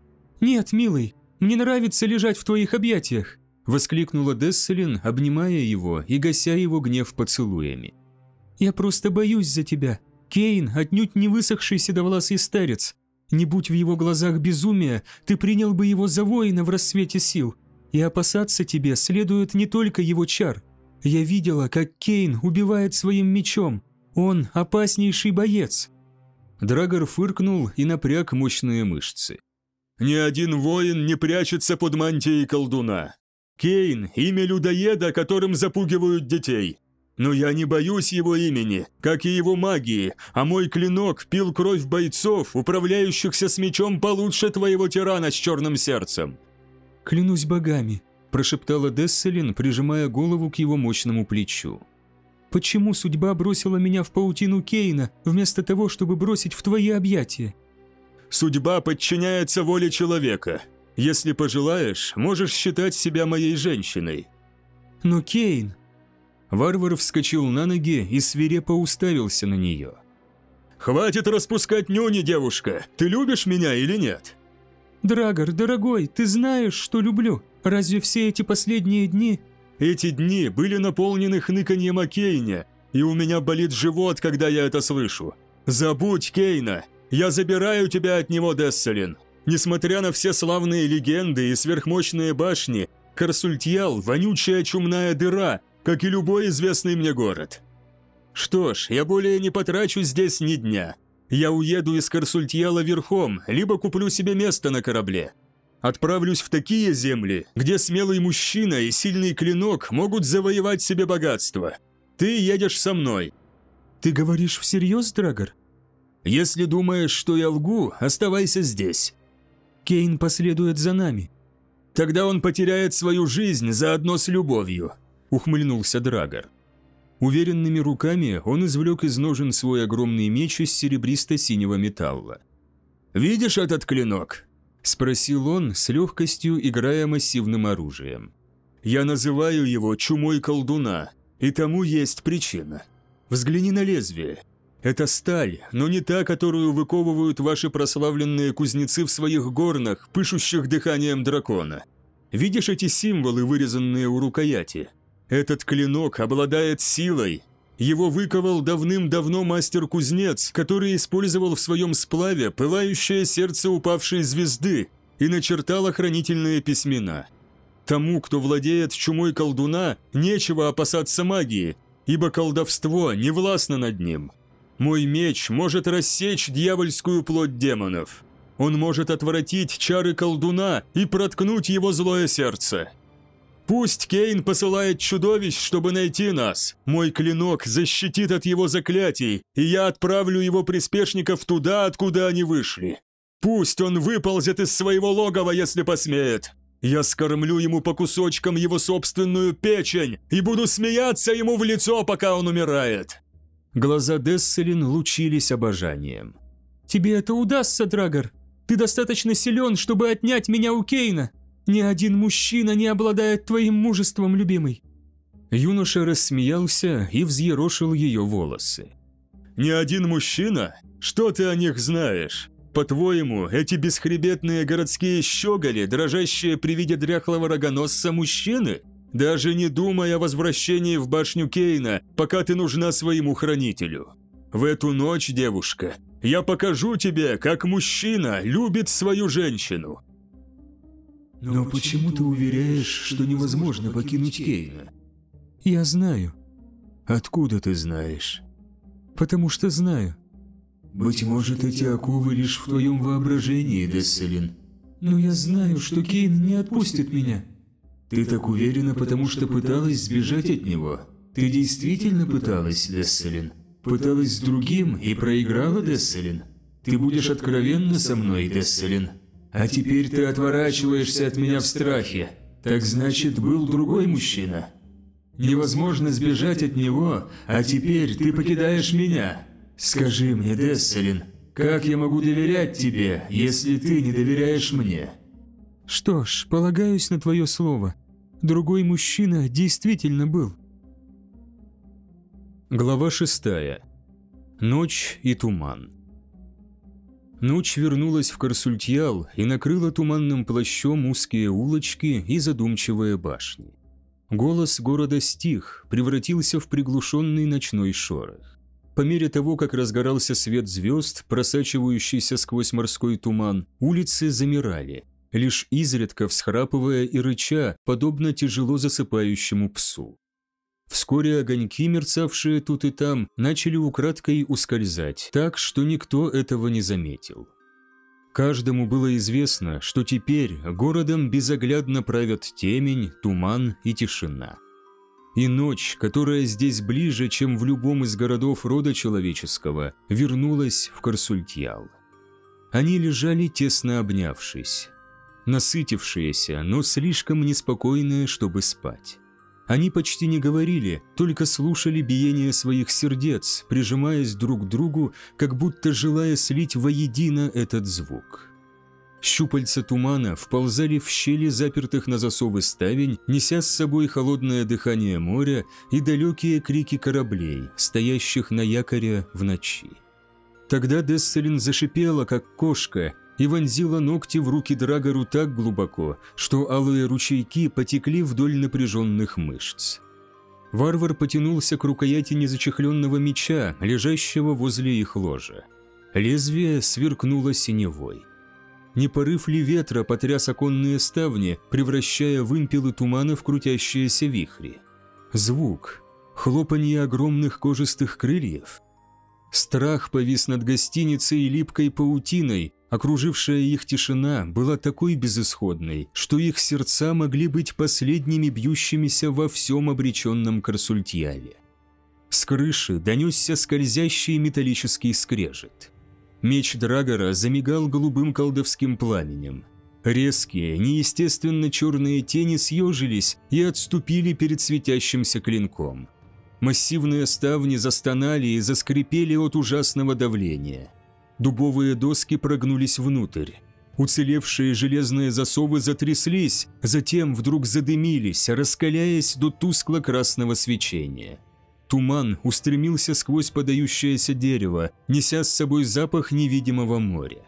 «Нет, милый, мне нравится лежать в твоих объятиях», – воскликнула Десселин, обнимая его и гася его гнев поцелуями. «Я просто боюсь за тебя. Кейн отнюдь не высохший седовласый старец. Не будь в его глазах безумия, ты принял бы его за воина в рассвете сил. И опасаться тебе следует не только его чар. Я видела, как Кейн убивает своим мечом. Он опаснейший боец». Драгор фыркнул и напряг мощные мышцы. «Ни один воин не прячется под мантией колдуна. Кейн – имя людоеда, которым запугивают детей. Но я не боюсь его имени, как и его магии, а мой клинок пил кровь бойцов, управляющихся с мечом получше твоего тирана с черным сердцем». «Клянусь богами», – прошептала Десселин, прижимая голову к его мощному плечу. «Почему судьба бросила меня в паутину Кейна, вместо того, чтобы бросить в твои объятия?» «Судьба подчиняется воле человека. Если пожелаешь, можешь считать себя моей женщиной». «Но Кейн...» Варвар вскочил на ноги и свирепо уставился на нее. «Хватит распускать нюни, девушка! Ты любишь меня или нет?» «Драгор, дорогой, ты знаешь, что люблю. Разве все эти последние дни...» «Эти дни были наполнены хныканьем о Кейне, и у меня болит живот, когда я это слышу. Забудь Кейна! Я забираю тебя от него, Десселин. Несмотря на все славные легенды и сверхмощные башни, Корсультьял – вонючая чумная дыра, как и любой известный мне город. Что ж, я более не потрачу здесь ни дня. Я уеду из Корсультьяла верхом, либо куплю себе место на корабле. Отправлюсь в такие земли, где смелый мужчина и сильный клинок могут завоевать себе богатство. Ты едешь со мной. Ты говоришь всерьез, Драгор? Если думаешь, что я лгу, оставайся здесь. Кейн последует за нами. Тогда он потеряет свою жизнь заодно с любовью, ухмыльнулся Драгор. Уверенными руками он извлек из ножен свой огромный меч из серебристо-синего металла. «Видишь этот клинок?» – спросил он, с легкостью играя массивным оружием. «Я называю его чумой колдуна, и тому есть причина. Взгляни на лезвие. Это сталь, но не та, которую выковывают ваши прославленные кузнецы в своих горнах, пышущих дыханием дракона. Видишь эти символы, вырезанные у рукояти? Этот клинок обладает силой. Его выковал давным-давно мастер-кузнец, который использовал в своем сплаве пылающее сердце упавшей звезды и начертал охранительные письмена. Тому, кто владеет чумой колдуна, нечего опасаться магии, ибо колдовство не властно над ним. Мой меч может рассечь дьявольскую плоть демонов. Он может отвратить чары колдуна и проткнуть его злое сердце. Пусть Кейн посылает чудовищ, чтобы найти нас. Мой клинок защитит от его заклятий, и я отправлю его приспешников туда, откуда они вышли. Пусть он выползет из своего логова, если посмеет. Я скормлю ему по кусочкам его собственную печень и буду смеяться ему в лицо, пока он умирает». Глаза Десселин лучились обожанием. «Тебе это удастся, Драгор. Ты достаточно силен, чтобы отнять меня у Кейна. Ни один мужчина не обладает твоим мужеством, любимый». Юноша рассмеялся и взъерошил ее волосы. «Ни один мужчина? Что ты о них знаешь? По-твоему, эти бесхребетные городские щеголи, дрожащие при виде дряхлого рогоносца мужчины? Даже не думай о возвращении в башню Кейна, пока ты нужна своему хранителю. В эту ночь, девушка, я покажу тебе, как мужчина любит свою женщину». «Но почему ты уверяешь, что невозможно покинуть Кейна?» «Я знаю». «Откуда ты знаешь?» «Потому что знаю». «Быть может, эти оковы лишь в твоем воображении, Десселин». «Но я знаю, что Кейн не отпустит меня». «Ты так уверена, потому что пыталась сбежать от него? Ты действительно пыталась, Десселин? Пыталась с другим и проиграла, Десселин? Ты будешь откровенна со мной, Десселин? А теперь ты отворачиваешься от меня в страхе. Так значит, был другой мужчина. Невозможно сбежать от него, а теперь ты покидаешь меня. Скажи мне, Десселин, как я могу доверять тебе, если ты не доверяешь мне?» «Что ж, полагаюсь на твое слово. Другой мужчина действительно был». Глава 6. Ночь и туман. Ночь вернулась в Корсультьял и накрыла туманным плащом узкие улочки и задумчивые башни. Голос города стих, превратился в приглушенный ночной шорох. По мере того, как разгорался свет звезд, просачивающийся сквозь морской туман, улицы замирали, лишь изредка всхрапывая и рыча, подобно тяжело засыпающему псу. Вскоре огоньки, мерцавшие тут и там, начали украдкой ускользать, так, что никто этого не заметил. Каждому было известно, что теперь городом безоглядно правят темень, туман и тишина. И ночь, которая здесь ближе, чем в любом из городов рода человеческого, вернулась в Корсультьял. Они лежали, тесно обнявшись, насытившиеся, но слишком неспокойные, чтобы спать. Они почти не говорили, только слушали биение своих сердец, прижимаясь друг к другу, как будто желая слить воедино этот звук. Щупальца тумана вползали в щели запертых на засовы ставень, неся с собой холодное дыхание моря и далекие крики кораблей, стоящих на якоре в ночи. Тогда Десселин зашипела, как кошка, и вонзила ногти в руки Драгору так глубоко, что алые ручейки потекли вдоль напряженных мышц. Варвар потянулся к рукояти незачехленного меча, лежащего возле их ложа. Лезвие сверкнуло синевой. Не порыв ли ветра потряс оконные ставни, превращая вымпелы тумана в крутящиеся вихри? Звук. Хлопанье огромных кожистых крыльев. Страх повис над гостиницей липкой паутиной, окружившая их тишина была такой безысходной, что их сердца могли быть последними бьющимися во всем обреченном Корсультьяве. С крыши донесся скользящий металлический скрежет. Меч Драгора замигал голубым колдовским пламенем. Резкие, неестественно черные тени съежились и отступили перед светящимся клинком. Массивные ставни застонали и заскрипели от ужасного давления. Дубовые доски прогнулись внутрь. Уцелевшие железные засовы затряслись, затем вдруг задымились, раскаляясь до тускло-красного свечения. Туман устремился сквозь подающееся дерево, неся с собой запах невидимого моря.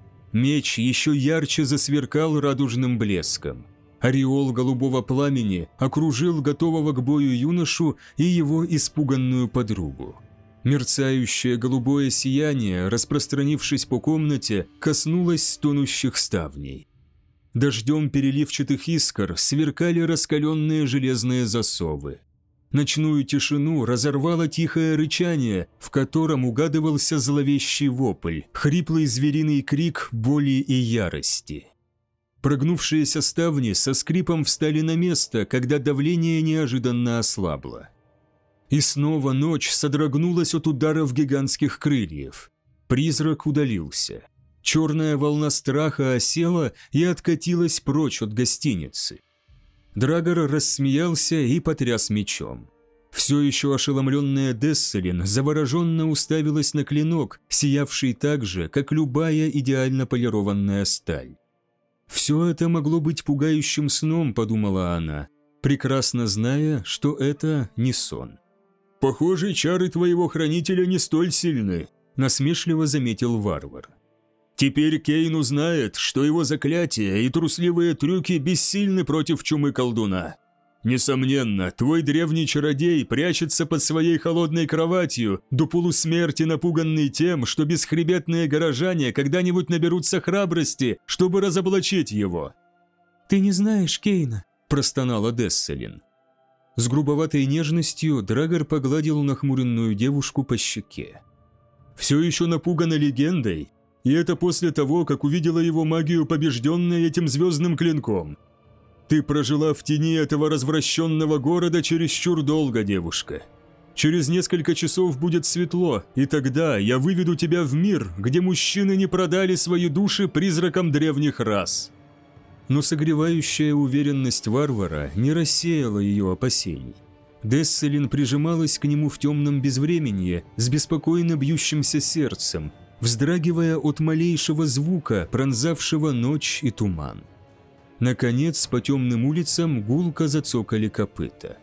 Меч еще ярче засверкал радужным блеском. Ореол голубого пламени окружил готового к бою юношу и его испуганную подругу. Мерцающее голубое сияние, распространившись по комнате, коснулось стонущих ставней. Дождем переливчатых искр сверкали раскаленные железные засовы. Ночную тишину разорвало тихое рычание, в котором угадывался зловещий вопль, хриплый звериный крик боли и ярости. Прогнувшиеся ставни со скрипом встали на место, когда давление неожиданно ослабло. И снова ночь содрогнулась от ударов гигантских крыльев. Призрак удалился. Черная волна страха осела и откатилась прочь от гостиницы. Драгор рассмеялся и потряс мечом. Все еще ошеломленная Десселин завороженно уставилась на клинок, сиявший так же, как любая идеально полированная сталь. «Все это могло быть пугающим сном», — подумала она, прекрасно зная, что это не сон. «Похоже, чары твоего хранителя не столь сильны», – насмешливо заметил варвар. «Теперь Кейн узнает, что его заклятия и трусливые трюки бессильны против чумы колдуна. Несомненно, твой древний чародей прячется под своей холодной кроватью, до полусмерти напуганный тем, что бесхребетные горожане когда-нибудь наберутся храбрости, чтобы разоблачить его». «Ты не знаешь Кейна», – простонала Десселин. С грубоватой нежностью Драгор погладил нахмуренную девушку по щеке. «Все еще напугана легендой, и это после того, как увидела его магию, побежденной этим звездным клинком. Ты прожила в тени этого развращенного города чересчур долго, девушка. Через несколько часов будет светло, и тогда я выведу тебя в мир, где мужчины не продали свои души призракам древних рас». Но согревающая уверенность варвара не рассеяла ее опасений. Десселин прижималась к нему в темном безвременье с беспокойно бьющимся сердцем, вздрагивая от малейшего звука, пронзавшего ночь и туман. Наконец, по темным улицам гулко зацокали копыта.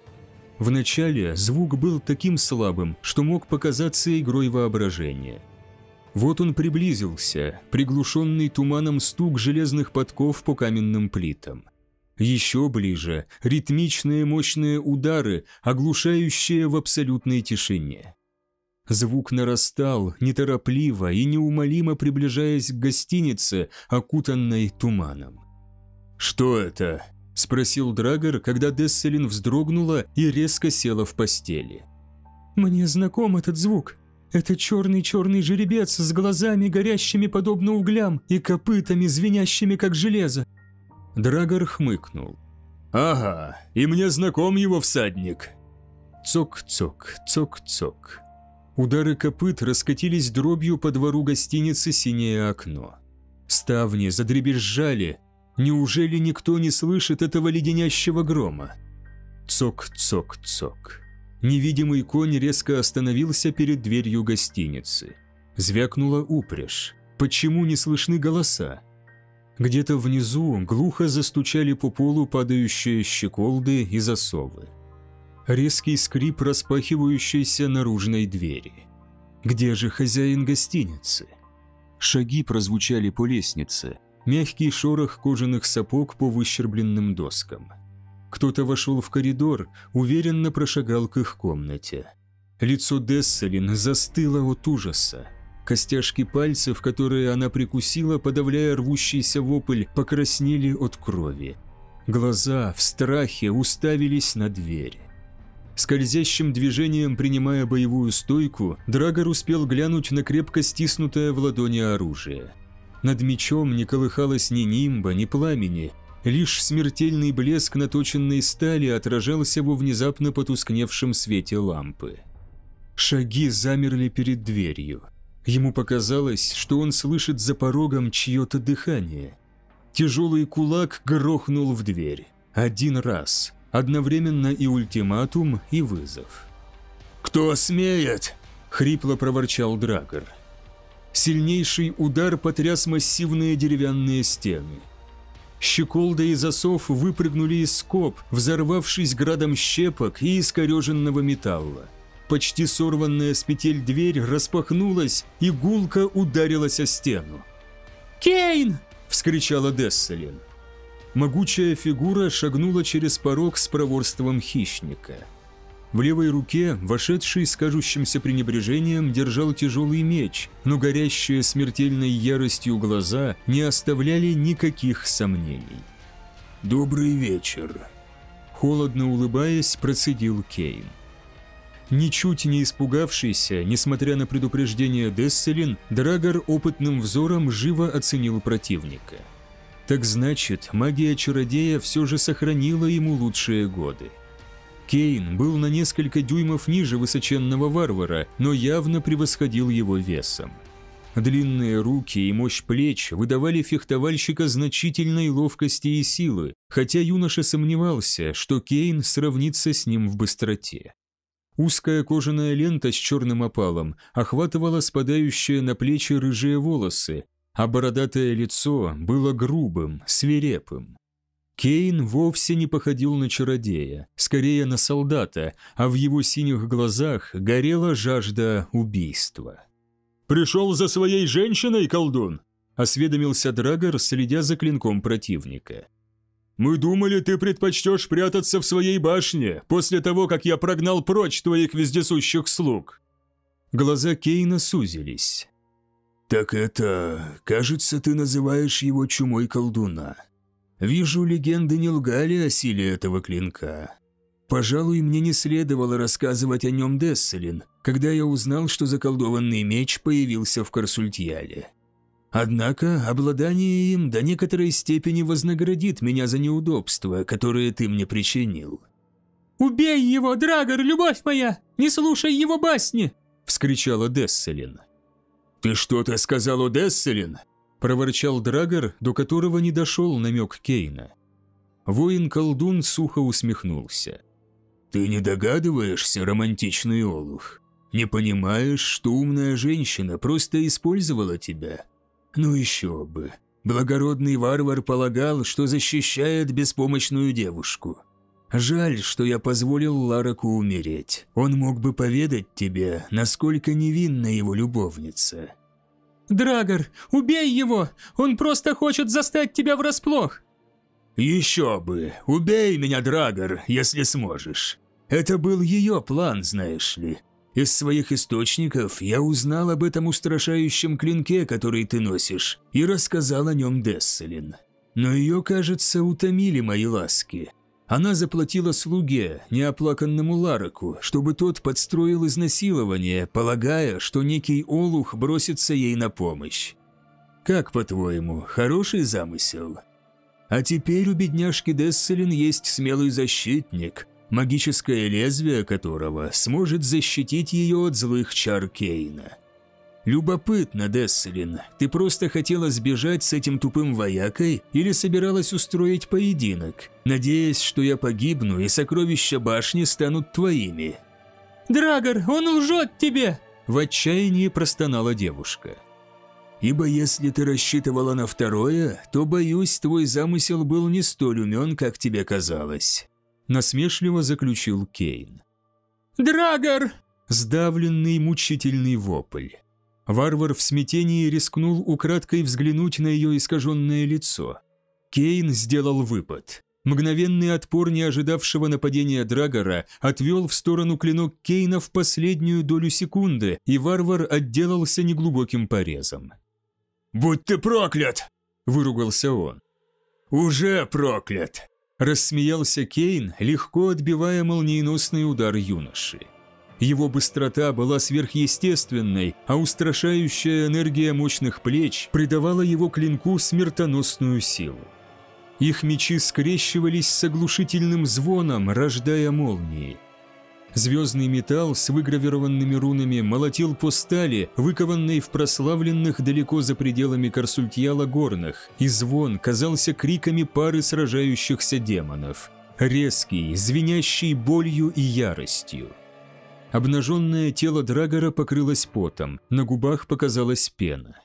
Вначале звук был таким слабым, что мог показаться игрой воображения. Вот он приблизился, приглушенный туманом стук железных подков по каменным плитам. Еще ближе – ритмичные мощные удары, оглушающие в абсолютной тишине. Звук нарастал, неторопливо и неумолимо приближаясь к гостинице, окутанной туманом. «Что это?» – спросил Драгор, когда Десселин вздрогнула и резко села в постели. «Мне знаком этот звук. Это черный-черный жеребец с глазами, горящими подобно углям, и копытами, звенящими как железо». Драгор хмыкнул. «Ага, и мне знаком его всадник». Цок-цок, цок-цок. Удары копыт раскатились дробью по двору гостиницы «Синее окно». Ставни задребезжали. Неужели никто не слышит этого леденящего грома? Цок-цок-цок. Невидимый конь резко остановился перед дверью гостиницы. Звякнула упряжь. Почему не слышны голоса? Где-то внизу глухо застучали по полу падающие щеколды и засовы. Резкий скрип распахивающейся наружной двери. Где же хозяин гостиницы? Шаги прозвучали по лестнице. Мягкий шорох кожаных сапог по выщербленным доскам. Кто-то вошел в коридор, уверенно прошагал к их комнате. Лицо Десселин застыло от ужаса. Костяшки пальцев, которые она прикусила, подавляя рвущийся вопль, покраснели от крови. Глаза в страхе уставились на дверь. Скользящим движением принимая боевую стойку, Драгор успел глянуть на крепко стиснутое в ладони оружие. Над мечом не колыхалось ни нимба, ни пламени, лишь смертельный блеск наточенной стали отражался во внезапно потускневшем свете лампы. Шаги замерли перед дверью. Ему показалось, что он слышит за порогом чье-то дыхание. Тяжелый кулак грохнул в дверь. Один раз. Одновременно и ультиматум, и вызов. «Кто смеет?» – хрипло проворчал Драгор. Сильнейший удар потряс массивные деревянные стены. Щеколда и засов выпрыгнули из скоб, взорвавшись градом щепок и искореженного металла. Почти сорванная с петель дверь распахнулась и гулко ударилась о стену. «Кейн!» – вскричала Десселин. Могучая фигура шагнула через порог с проворством хищника. В левой руке вошедший с кажущимся пренебрежением держал тяжелый меч, но горящие смертельной яростью глаза не оставляли никаких сомнений. «Добрый вечер», – холодно улыбаясь, процедил Кейн. Ничуть не испугавшийся, несмотря на предупреждение Десселин, Драгор опытным взором живо оценил противника. Так значит, магия чародея все же сохранила ему лучшие годы. Кейн был на несколько дюймов ниже высоченного варвара, но явно превосходил его весом. Длинные руки и мощь плеч выдавали фехтовальщика значительной ловкости и силы, хотя юноша сомневался, что Кейн сравнится с ним в быстроте. Узкая кожаная лента с черным опалом охватывала спадающие на плечи рыжие волосы, а бородатое лицо было грубым, свирепым. Кейн вовсе не походил на чародея, скорее на солдата, а в его синих глазах горела жажда убийства. «Пришел за своей женщиной, колдун?» – осведомился Драгор, следя за клинком противника. «Мы думали, ты предпочтешь прятаться в своей башне, после того, как я прогнал прочь твоих вездесущих слуг». Глаза Кейна сузились. «Так это, кажется, ты называешь его чумой колдуна. Вижу, легенды не лгали о силе этого клинка. Пожалуй, мне не следовало рассказывать о нем Десселин, когда я узнал, что заколдованный меч появился в Корсультьяле. Однако обладание им до некоторой степени вознаградит меня за неудобства, которые ты мне причинил». «Убей его, Драгор, любовь моя! Не слушай его басни!» – вскричала Десселин. «Ты что-то сказал о Десселин?» – проворчал Драгор, до которого не дошел намек Кейна. Воин-колдун сухо усмехнулся. «Ты не догадываешься, романтичный олух? Не понимаешь, что умная женщина просто использовала тебя? Ну еще бы. Благородный варвар полагал, что защищает беспомощную девушку. Жаль, что я позволил Лараку умереть. Он мог бы поведать тебе, насколько невинна его любовница». «Драгор, убей его! Он просто хочет застать тебя врасплох!» «Еще бы! Убей меня, Драгор, если сможешь. Это был ее план, знаешь ли. Из своих источников я узнал об этом устрашающем клинке, который ты носишь, и рассказал о нем Десселин. Но ее, кажется, утомили мои ласки. Она заплатила слуге, неоплаканному Лараку, чтобы тот подстроил изнасилование, полагая, что некий олух бросится ей на помощь. Как, по-твоему, хороший замысел? А теперь у бедняжки Десселин есть смелый защитник, магическое лезвие которого сможет защитить ее от злых чар Кейна. Любопытно, Десселин, ты просто хотела сбежать с этим тупым воякой или собиралась устроить поединок, надеясь, что я погибну и сокровища башни станут твоими?» «Драгор, он лжет тебе!» – в отчаянии простонала девушка. «Ибо если ты рассчитывала на второе, то, боюсь, твой замысел был не столь умен, как тебе казалось», – насмешливо заключил Кейн. «Драгор!» – сдавленный мучительный вопль. Варвар в смятении рискнул украдкой взглянуть на ее искаженное лицо. Кейн сделал выпад. Мгновенный отпор не ожидавшего нападения Драгора отвел в сторону клинок Кейна в последнюю долю секунды, и варвар отделался неглубоким порезом. «Будь ты проклят!» – выругался он. «Уже проклят!» Рассмеялся Кейн, легко отбивая молниеносный удар юноши. Его быстрота была сверхъестественной, а устрашающая энергия мощных плеч придавала его клинку смертоносную силу. Их мечи скрещивались с оглушительным звоном, рождая молнии. Звездный металл с выгравированными рунами молотил по стали, выкованной в прославленных далеко за пределами Корсультьяла горнах, и звон казался криками пары сражающихся демонов, резкий, звенящий болью и яростью. Обнаженное тело Драгора покрылось потом, на губах показалась пена.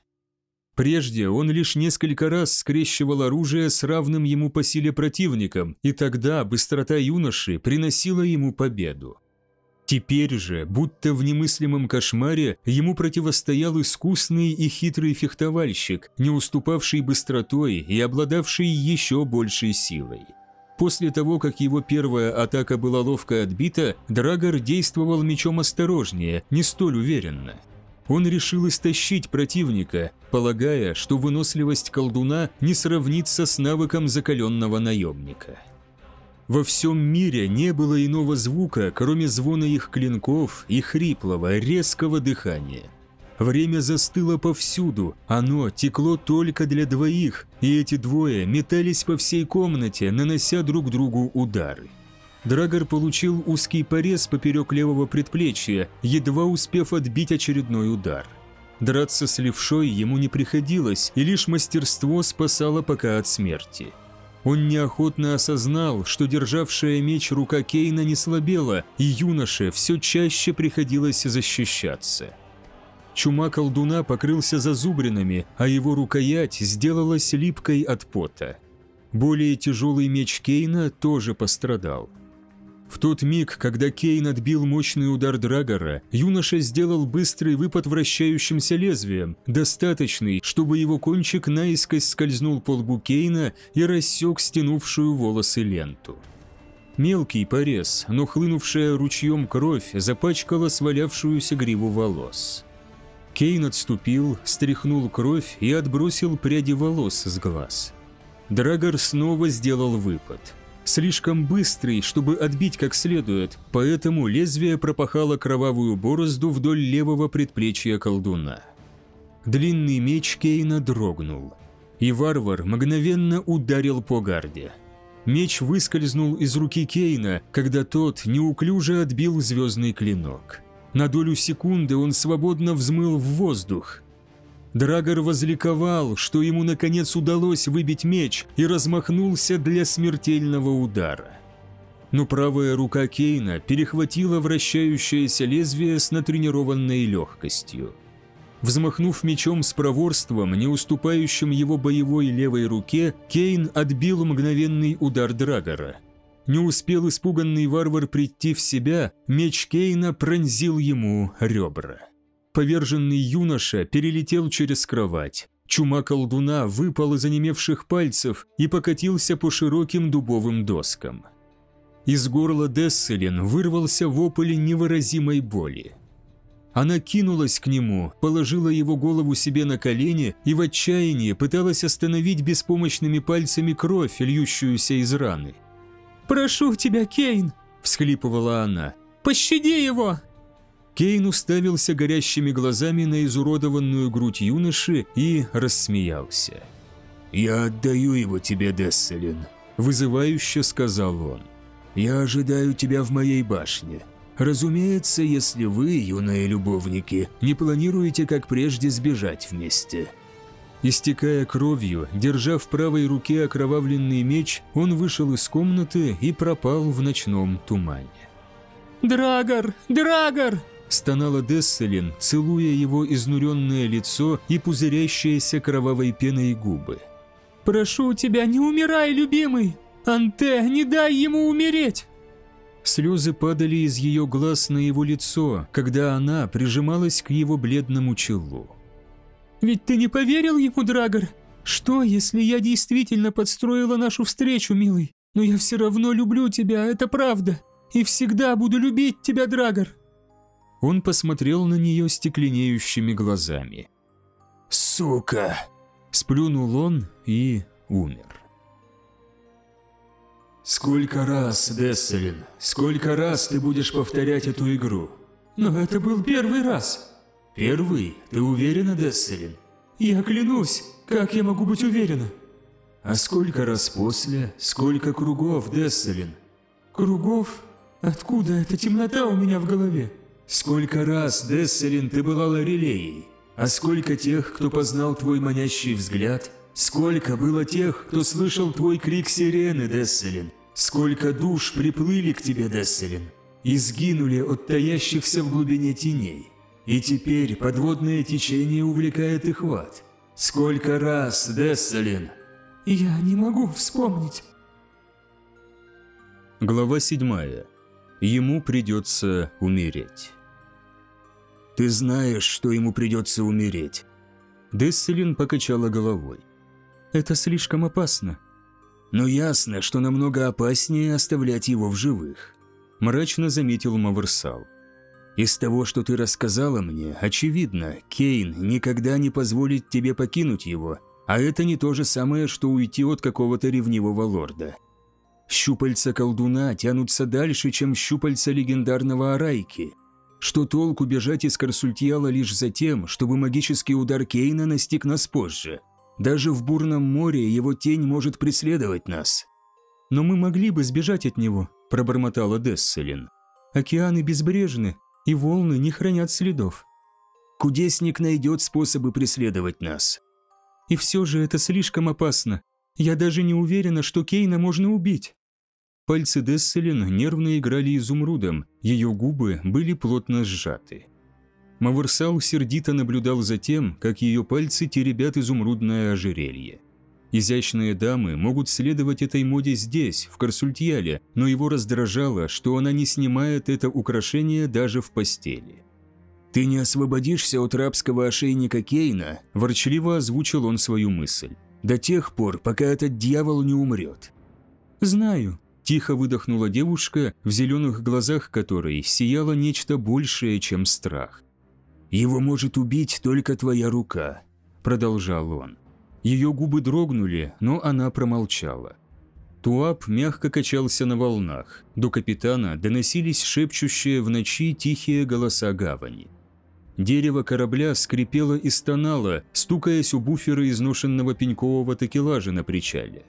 Прежде он лишь несколько раз скрещивал оружие с равным ему по силе противником, и тогда быстрота юноши приносила ему победу. Теперь же, будто в немыслимом кошмаре, ему противостоял искусный и хитрый фехтовальщик, не уступавший быстротой и обладавший еще большей силой. После того, как его первая атака была ловко отбита, Драгор действовал мечом осторожнее, не столь уверенно. Он решил истощить противника, полагая, что выносливость колдуна не сравнится с навыком закаленного наемника. Во всем мире не было иного звука, кроме звона их клинков и хриплого, резкого дыхания. Время застыло повсюду, оно текло только для двоих, и эти двое метались по всей комнате, нанося друг другу удары. Драгор получил узкий порез поперек левого предплечья, едва успев отбить очередной удар. Драться с левшой ему не приходилось, и лишь мастерство спасало пока от смерти. Он неохотно осознал, что державшая меч рука Кейна не слабела, и юноше все чаще приходилось защищаться. Чума колдуна покрылся зазубринами, а его рукоять сделалась липкой от пота. Более тяжелый меч Кейна тоже пострадал. В тот миг, когда Кейн отбил мощный удар Драгора, юноша сделал быстрый выпад вращающимся лезвием, достаточный, чтобы его кончик наискось скользнул по лбу Кейна и рассек стянувшую волосы ленту. Мелкий порез, но хлынувшая ручьем кровь запачкала свалявшуюся гриву волос. Кейн отступил, стряхнул кровь и отбросил пряди волос с глаз. Драгор снова сделал выпад. Слишком быстрый, чтобы отбить как следует, поэтому лезвие пропахало кровавую борозду вдоль левого предплечья колдуна. Длинный меч Кейна дрогнул, и варвар мгновенно ударил по гарде. Меч выскользнул из руки Кейна, когда тот неуклюже отбил звездный клинок. На долю секунды он свободно взмыл в воздух. Драгор возликовал, что ему наконец удалось выбить меч, и размахнулся для смертельного удара. Но правая рука Кейна перехватила вращающееся лезвие с натренированной легкостью. Взмахнув мечом с проворством, не уступающим его боевой левой руке, Кейн отбил мгновенный удар Драгора. Не успел испуганный варвар прийти в себя, меч Кейна пронзил ему ребра. Поверженный юноша перелетел через кровать. Чума колдуна выпал из онемевших пальцев и покатился по широким дубовым доскам. Из горла Десселин вырвался вопль невыразимой боли. Она кинулась к нему, положила его голову себе на колени и в отчаянии пыталась остановить беспомощными пальцами кровь, льющуюся из раны. «Прошу тебя, Кейн!» – всхлипывала она. «Пощади его!» Кейн уставился горящими глазами на изуродованную грудь юноши и рассмеялся. «Я отдаю его тебе, Десселин», – вызывающе сказал он. «Я ожидаю тебя в моей башне. Разумеется, если вы, юные любовники, не планируете, как прежде, сбежать вместе». Истекая кровью, держа в правой руке окровавленный меч, он вышел из комнаты и пропал в ночном тумане. «Драгор! Драгор!» – стонала Десселин, целуя его изнуренное лицо и пузырящиеся кровавой пеной губы. «Прошу тебя, не умирай, любимый! Анте, не дай ему умереть!» Слезы падали из ее глаз на его лицо, когда она прижималась к его бледному челу. «Ведь ты не поверил ему, Драгор? Что, если я действительно подстроила нашу встречу, милый? Но я все равно люблю тебя, это правда, и всегда буду любить тебя, Драгор!» Он посмотрел на нее стекленеющими глазами. «Сука!» – сплюнул он и умер. Сколько раз, Десселин, сколько раз ты будешь повторять эту игру? Но это был первый раз. Первый? Ты уверена, Десселин? Я клянусь, как я могу быть уверена? А сколько раз после? Сколько кругов, Десселин? Кругов? Откуда эта темнота у меня в голове? Сколько раз, Десселин, ты была Лорелеей? А сколько тех, кто познал твой манящий взгляд? Сколько было тех, кто слышал твой крик сирены, Десселин? Сколько душ приплыли к тебе, Десселин, и сгинули от таящихся в глубине теней? И теперь подводное течение увлекает их в ад. Сколько раз, Десселин? Я не могу вспомнить. Глава 7. Ему придется умереть. Ты знаешь, что ему придется умереть. Десселин покачала головой. Это слишком опасно. Но ясно, что намного опаснее оставлять его в живых. Мрачно заметил Маверсал. Из того, что ты рассказала мне, очевидно, Кейн никогда не позволит тебе покинуть его, а это не то же самое, что уйти от какого-то ревнивого лорда. Щупальца колдуна тянутся дальше, чем щупальца легендарного Арайки. Что толку бежать из Корсультьяла лишь за тем, чтобы магический удар Кейна настиг нас позже? Даже в бурном море его тень может преследовать нас. Но мы могли бы сбежать от него, пробормотала Десселин. Океаны безбрежны, и волны не хранят следов. Кудесник найдет способы преследовать нас. И все же это слишком опасно. Я даже не уверена, что Кейна можно убить. Пальцы Десселин нервно играли изумрудом, ее губы были плотно сжаты. Маверсал сердито наблюдал за тем, как ее пальцы теребят изумрудное ожерелье. Изящные дамы могут следовать этой моде здесь, в Корсультьяле, но его раздражало, что она не снимает это украшение даже в постели. «Ты не освободишься от рабского ошейника Кейна?» – ворчливо озвучил он свою мысль. «До тех пор, пока этот дьявол не умрет». «Знаю», – тихо выдохнула девушка, в зеленых глазах которой сияло нечто большее, чем страх. «Его может убить только твоя рука», – продолжал он. Ее губы дрогнули, но она промолчала. Туап мягко качался на волнах, до капитана доносились шепчущие в ночи тихие голоса гавани. Дерево корабля скрипело и стонало, стукаясь у буфера изношенного пенькового такелажа на причале.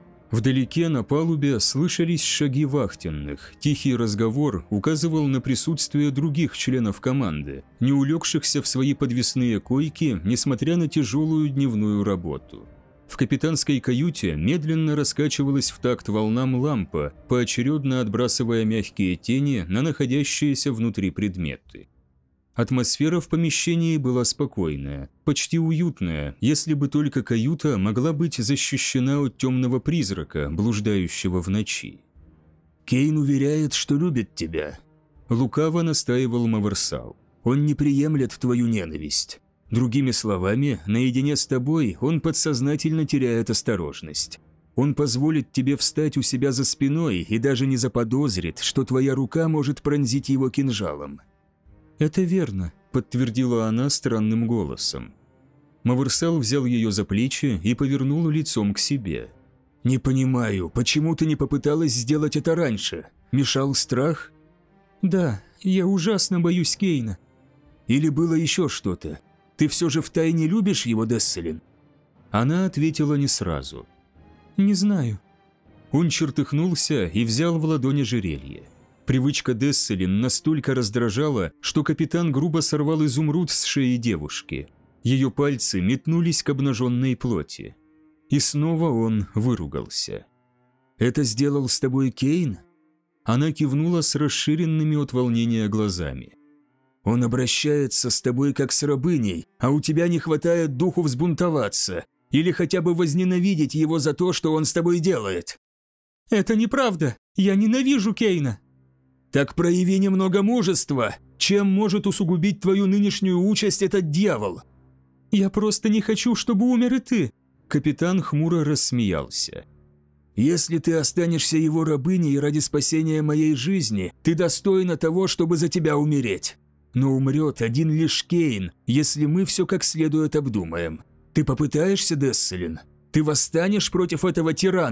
Вдалеке на палубе слышались шаги вахтенных, тихий разговор указывал на присутствие других членов команды, не улегшихся в свои подвесные койки, несмотря на тяжелую дневную работу. В капитанской каюте медленно раскачивалась в такт волнам лампа, поочередно отбрасывая мягкие тени на находящиеся внутри предметы. Атмосфера в помещении была спокойная, почти уютная, если бы только каюта могла быть защищена от темного призрака, блуждающего в ночи. «Кейн уверяет, что любит тебя», – лукаво настаивал Маверсал. «Он не приемлет твою ненависть. Другими словами, наедине с тобой он подсознательно теряет осторожность. Он позволит тебе встать у себя за спиной и даже не заподозрит, что твоя рука может пронзить его кинжалом». «Это верно», – подтвердила она странным голосом. Маверсал взял ее за плечи и повернул лицом к себе. «Не понимаю, почему ты не попыталась сделать это раньше? Мешал страх?» «Да, я ужасно боюсь Кейна». «Или было еще что-то? Ты все же втайне любишь его, Десселин?» Она ответила не сразу. «Не знаю». Он чертыхнулся и взял в ладони ожерелье. Привычка Десселин настолько раздражала, что капитан грубо сорвал изумруд с шеи девушки. Ее пальцы метнулись к обнаженной плоти. И снова он выругался. «Это сделал с тобой Кейн?» Она кивнула с расширенными от волнения глазами. «Он обращается с тобой как с рабыней, а у тебя не хватает духу взбунтоваться или хотя бы возненавидеть его за то, что он с тобой делает». «Это неправда! Я ненавижу Кейна!» «Так прояви немного мужества! Чем может усугубить твою нынешнюю участь этот дьявол?» «Я просто не хочу, чтобы умер и ты!» Капитан хмуро рассмеялся. «Если ты останешься его рабыней ради спасения моей жизни, ты достойна того, чтобы за тебя умереть. Но умрет один лишь Кейн, если мы все как следует обдумаем. Ты попытаешься, Десселин? Ты восстанешь против этого тирана?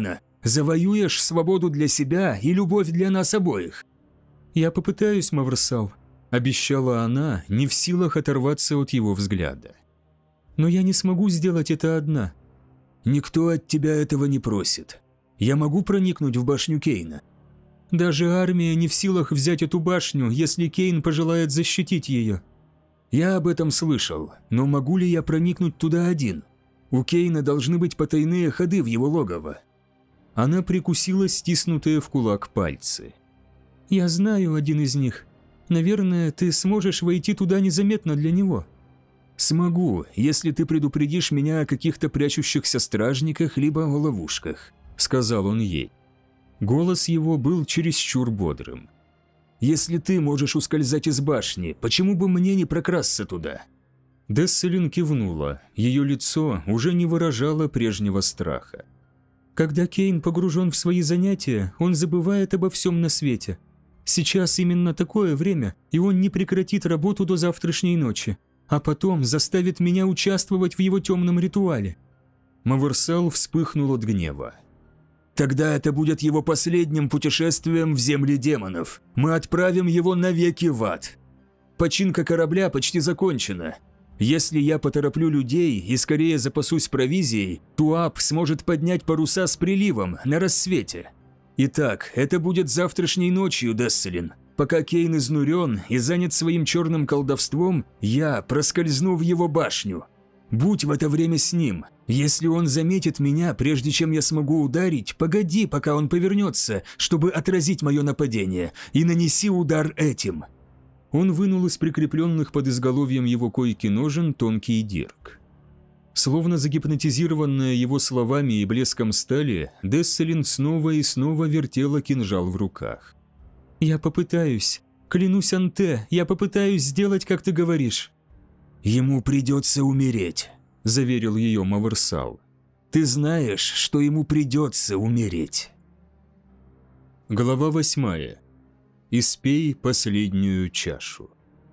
Завоюешь свободу для себя и любовь для нас обоих». «Я попытаюсь, Маврсал», – обещала она, не в силах оторваться от его взгляда. «Но я не смогу сделать это одна». «Никто от тебя этого не просит. Я могу проникнуть в башню Кейна». «Даже армия не в силах взять эту башню, если Кейн пожелает защитить ее». «Я об этом слышал, но могу ли я проникнуть туда один? У Кейна должны быть потайные ходы в его логово». Она прикусила стиснутые в кулак пальцы. «Я знаю один из них. Наверное, ты сможешь войти туда незаметно для него». «Смогу, если ты предупредишь меня о каких-то прячущихся стражниках либо о ловушках», – сказал он ей. Голос его был чересчур бодрым. «Если ты можешь ускользать из башни, почему бы мне не прокрасться туда?» Десселин кивнула, ее лицо уже не выражало прежнего страха. «Когда Кейн погружен в свои занятия, он забывает обо всем на свете. Сейчас именно такое время, и он не прекратит работу до завтрашней ночи, а потом заставит меня участвовать в его темном ритуале». Маврсал вспыхнул от гнева. «Тогда это будет его последним путешествием в земли демонов. Мы отправим его навеки в ад. Починка корабля почти закончена. Если я потороплю людей и скорее запасусь провизией, Туап сможет поднять паруса с приливом на рассвете. Итак, это будет завтрашней ночью, Десселин. Пока Кейн изнурен и занят своим черным колдовством, я проскользну в его башню. Будь в это время с ним. Если он заметит меня, прежде чем я смогу ударить, погоди, пока он повернется, чтобы отразить мое нападение, и нанеси удар этим». Он вынул из прикрепленных под изголовьем его койки ножен тонкий дирк. Словно загипнотизированная его словами и блеском стали, Десселин снова и снова вертела кинжал в руках. «Я попытаюсь. Клянусь Анте, я попытаюсь сделать, как ты говоришь». «Ему придется умереть», – заверил ее Маврсал. «Ты знаешь, что ему придется умереть». Глава 8. Испей последнюю чашу.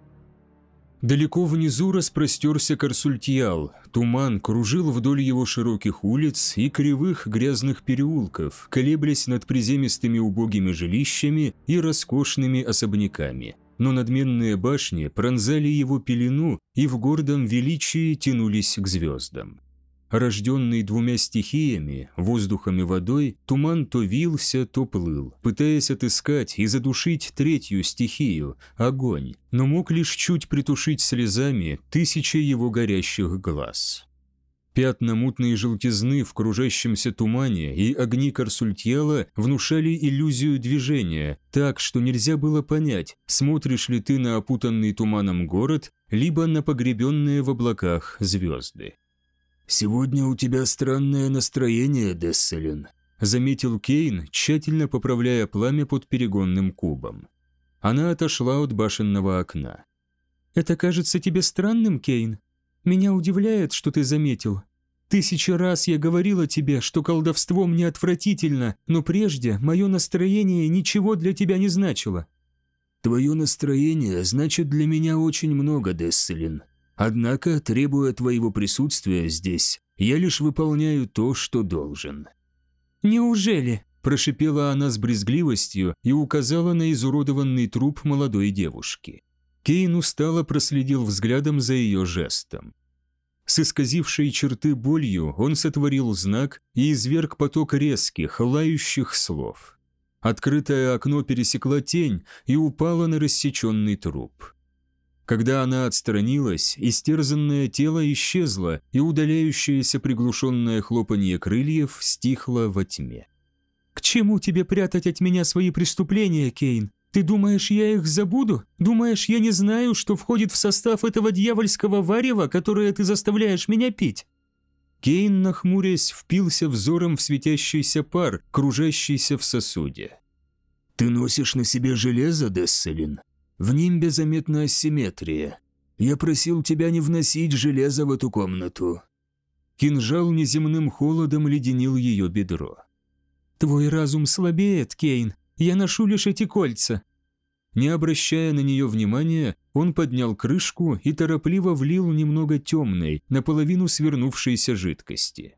Далеко внизу распростерся Корсультьял, туман кружил вдоль его широких улиц и кривых грязных переулков, колеблясь над приземистыми убогими жилищами и роскошными особняками. Но надменные башни пронзали его пелену и в гордом величии тянулись к звездам. Рожденный двумя стихиями, воздухом и водой, туман то вился, то плыл, пытаясь отыскать и задушить третью стихию – огонь, но мог лишь чуть притушить слезами тысячи его горящих глаз. Пятна мутной желтизны в кружащемся тумане и огни Корсультьяла внушали иллюзию движения, так что нельзя было понять, смотришь ли ты на опутанный туманом город, либо на погребенные в облаках звезды. «Сегодня у тебя странное настроение, Десселин», – заметил Кейн, тщательно поправляя пламя под перегонным кубом. Она отошла от башенного окна. «Это кажется тебе странным, Кейн? Меня удивляет, что ты заметил. 1000 раз я говорила тебе, что колдовство мне отвратительно, но прежде мое настроение ничего для тебя не значило». «Твое настроение значит для меня очень много, Десселин. Однако, требуя твоего присутствия здесь, я лишь выполняю то, что должен». «Неужели?» – прошипела она с брезгливостью и указала на изуродованный труп молодой девушки. Кейн устало проследил взглядом за ее жестом. С исказившей черты болью он сотворил знак и изверг поток резких, лающих слов. Открытое окно пересекла тень и упала на рассеченный труп. Когда она отстранилась, истерзанное тело исчезло, и удаляющееся приглушенное хлопанье крыльев стихло во тьме. «К чему тебе прятать от меня свои преступления, Кейн? Ты думаешь, я их забуду? Думаешь, я не знаю, что входит в состав этого дьявольского варева, которое ты заставляешь меня пить?» Кейн, нахмурясь, впился взором в светящийся пар, кружащийся в сосуде. «Ты носишь на себе железо, Десселин? В нимбе заметна асимметрия. Я просил тебя не вносить железо в эту комнату». Кинжал неземным холодом леденил ее бедро. «Твой разум слабеет, Кейн. Я ношу лишь эти кольца». Не обращая на нее внимания, он поднял крышку и торопливо влил немного темной, наполовину свернувшейся жидкости.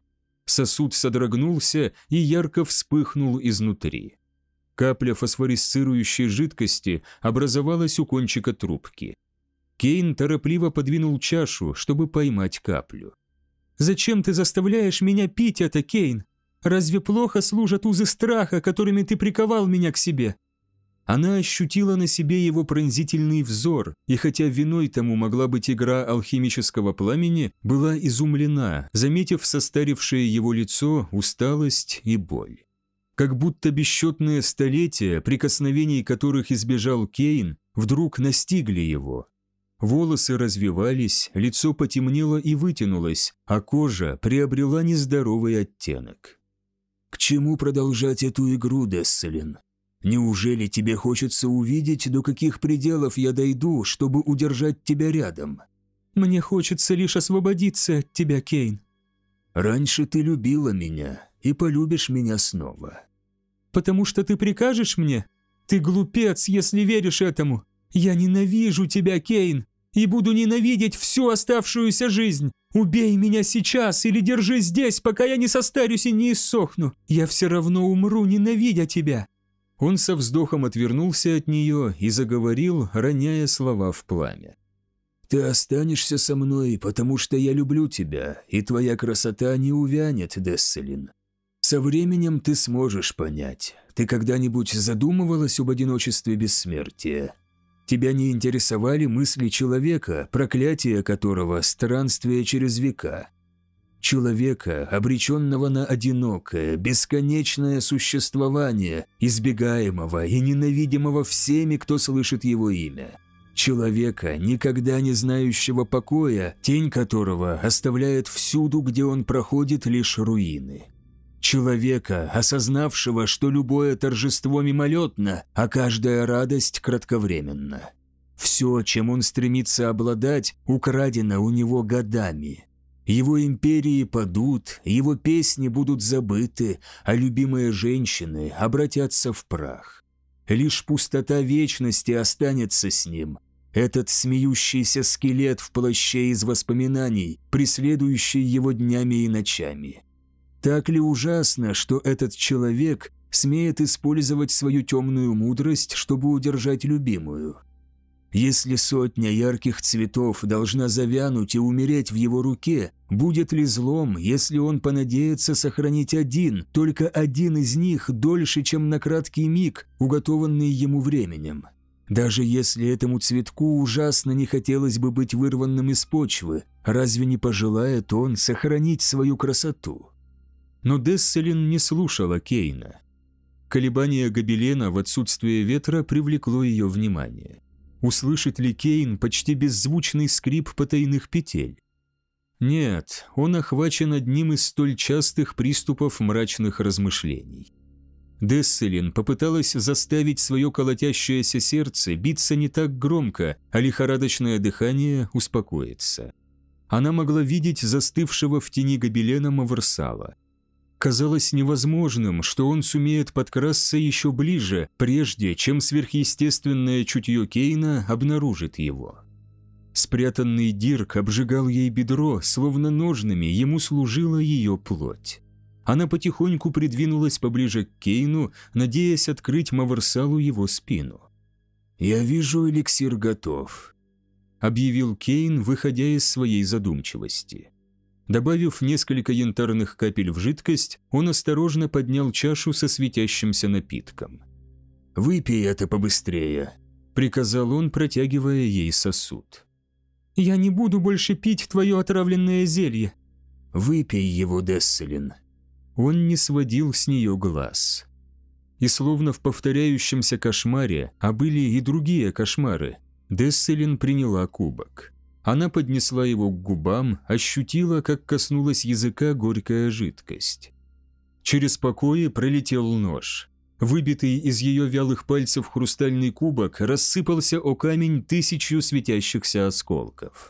Сосуд содрогнулся и ярко вспыхнул изнутри. Капля фосфорисцирующей жидкости образовалась у кончика трубки. Кейн торопливо подвинул чашу, чтобы поймать каплю. «Зачем ты заставляешь меня пить это, Кейн? Разве плохо служат узы страха, которыми ты приковал меня к себе?» Она ощутила на себе его пронзительный взор, и хотя виной тому могла быть игра алхимического пламени, была изумлена, заметив состарившее его лицо, усталость и боль. Как будто бесчетные столетия, прикосновений которых избежал Кейн, вдруг настигли его. Волосы развивались, лицо потемнело и вытянулось, а кожа приобрела нездоровый оттенок. «К чему продолжать эту игру, Десселин? Неужели тебе хочется увидеть, до каких пределов я дойду, чтобы удержать тебя рядом?» «Мне хочется лишь освободиться от тебя, Кейн». «Раньше ты любила меня и полюбишь меня снова». «Потому что ты прикажешь мне? Ты глупец, если веришь этому. Я ненавижу тебя, Кейн, и буду ненавидеть всю оставшуюся жизнь. Убей меня сейчас или держи здесь, пока я не состарюсь и не иссохну. Я все равно умру, ненавидя тебя». Он со вздохом отвернулся от нее и заговорил, роняя слова в пламя. «Ты останешься со мной, потому что я люблю тебя, и твоя красота не увянет, Десселин. Со временем ты сможешь понять. Ты когда-нибудь задумывалась об одиночестве бессмертия? Тебя не интересовали мысли человека, проклятие которого – странствие через века? Человека, обреченного на одинокое, бесконечное существование, избегаемого и ненавидимого всеми, кто слышит его имя. Человека, никогда не знающего покоя, тень которого оставляет всюду, где он проходит, лишь руины. Человека, осознавшего, что любое торжество мимолетно, а каждая радость кратковременна. Все, чем он стремится обладать, украдено у него годами. Его империи падут, его песни будут забыты, а любимые женщины обратятся в прах. Лишь пустота вечности останется с ним. Этот смеющийся скелет в плаще из воспоминаний, преследующий его днями и ночами. Так ли ужасно, что этот человек смеет использовать свою темную мудрость, чтобы удержать любимую? Если сотня ярких цветов должна завянуть и умереть в его руке, будет ли злом, если он понадеется сохранить один, только один из них дольше, чем на краткий миг, уготованный ему временем? Даже если этому цветку ужасно не хотелось бы быть вырванным из почвы, разве не пожелает он сохранить свою красоту? Но Десселин не слушала Кейна. Колебание гобелена в отсутствие ветра привлекло ее внимание. Услышит ли Кейн почти беззвучный скрип потайных петель? Нет, он охвачен одним из столь частых приступов мрачных размышлений. Десселин попыталась заставить свое колотящееся сердце биться не так громко, а лихорадочное дыхание успокоиться. Она могла видеть застывшего в тени гобелена Маверсала. Казалось невозможным, что он сумеет подкрасться еще ближе, прежде чем сверхъестественное чутье Кейна обнаружит его. Спрятанный дирк обжигал ей бедро, словно ножными ему служила ее плоть. Она потихоньку придвинулась поближе к Кейну, надеясь открыть Маверсалу его спину. «Я вижу, эликсир готов», — объявил Кейн, выходя из своей задумчивости. Добавив несколько янтарных капель в жидкость, он осторожно поднял чашу со светящимся напитком. «Выпей это побыстрее», — приказал он, протягивая ей сосуд. «Я не буду больше пить твое отравленное зелье». «Выпей его, Десселин». Он не сводил с нее глаз. И словно в повторяющемся кошмаре, а были и другие кошмары, Десселин приняла кубок. Она поднесла его к губам, ощутила, как коснулась языка горькая жидкость. Через покои пролетел нож. Выбитый из ее вялых пальцев хрустальный кубок рассыпался о камень 1000 светящихся осколков.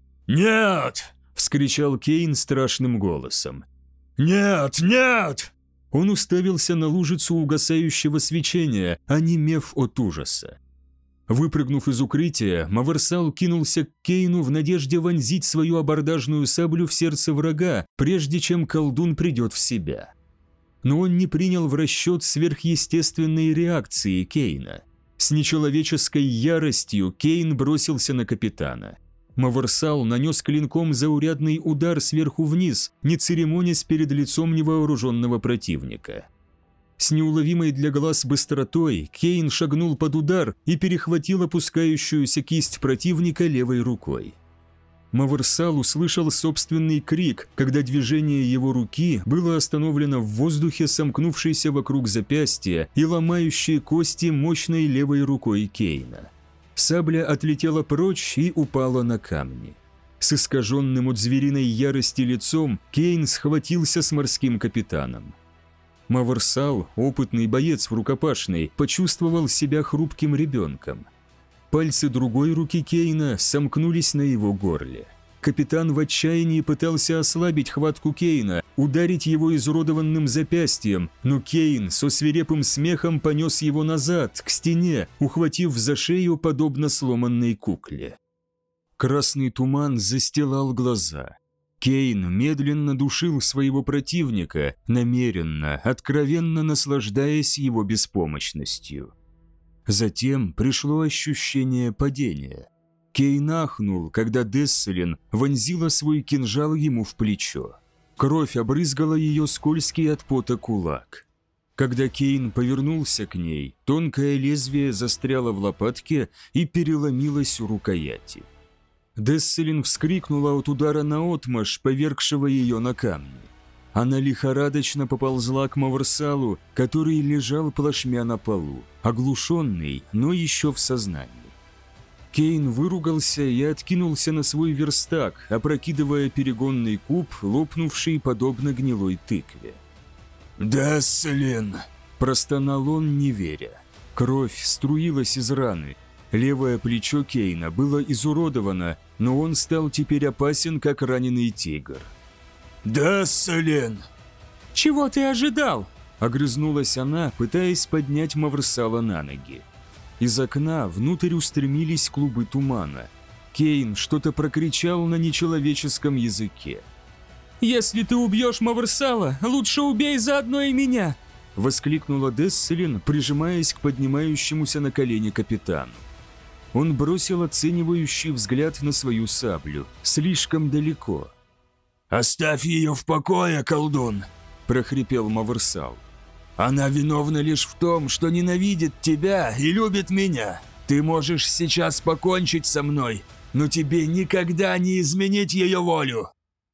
«Нет!» – вскричал Кейн страшным голосом. «Нет! Нет!» Он уставился на лужицу угасающего свечения, онемев от ужаса. Выпрыгнув из укрытия, Маверсал кинулся к Кейну в надежде вонзить свою абордажную саблю в сердце врага, прежде чем колдун придет в себя. Но он не принял в расчет сверхъестественной реакции Кейна. С нечеловеческой яростью Кейн бросился на капитана. Маверсал нанес клинком заурядный удар сверху вниз, не церемонясь перед лицом невооруженного противника. С неуловимой для глаз быстротой Кейн шагнул под удар и перехватил опускающуюся кисть противника левой рукой. Маверсал услышал собственный крик, когда движение его руки было остановлено в воздухе, сомкнувшейся вокруг запястья и ломающей кости мощной левой рукой Кейна. Сабля отлетела прочь и упала на камни. С искаженным от звериной ярости лицом Кейн схватился с морским капитаном. Маверсал, опытный боец в рукопашной, почувствовал себя хрупким ребенком. Пальцы другой руки Кейна сомкнулись на его горле. Капитан в отчаянии пытался ослабить хватку Кейна, ударить его изуродованным запястьем, но Кейн со свирепым смехом понес его назад, к стене, ухватив за шею подобно сломанной кукле. Красный туман застилал глаза. Кейн медленно душил своего противника, намеренно, откровенно наслаждаясь его беспомощностью. Затем пришло ощущение падения. Кейн ахнул, когда Десселин вонзила свой кинжал ему в плечо. Кровь обрызгала ее скользкий от пота кулак. Когда Кейн повернулся к ней, тонкое лезвие застряло в лопатке и переломилось у рукояти. Десселин вскрикнула от удара наотмашь, повергшего ее на камни. Она лихорадочно поползла к Маверсалу, который лежал плашмя на полу, оглушенный, но еще в сознании. Кейн выругался и откинулся на свой верстак, опрокидывая перегонный куб, лопнувший подобно гнилой тыкве. «Десселин!» – простонал он, не веря. Кровь струилась из раны. Левое плечо Кейна было изуродовано, но он стал теперь опасен, как раненый тигр. «Десселин!» «Чего ты ожидал?» – огрызнулась она, пытаясь поднять Маверсала на ноги. Из окна внутрь устремились клубы тумана. Кейн что-то прокричал на нечеловеческом языке. «Если ты убьешь Маверсала, лучше убей заодно и меня!» – воскликнула Десселин, прижимаясь к поднимающемуся на колени капитану. Он бросил оценивающий взгляд на свою саблю. Слишком далеко. «Оставь ее в покое, колдун!» – прохрипел Маверсал. «Она виновна лишь в том, что ненавидит тебя и любит меня. Ты можешь сейчас покончить со мной, но тебе никогда не изменить ее волю!»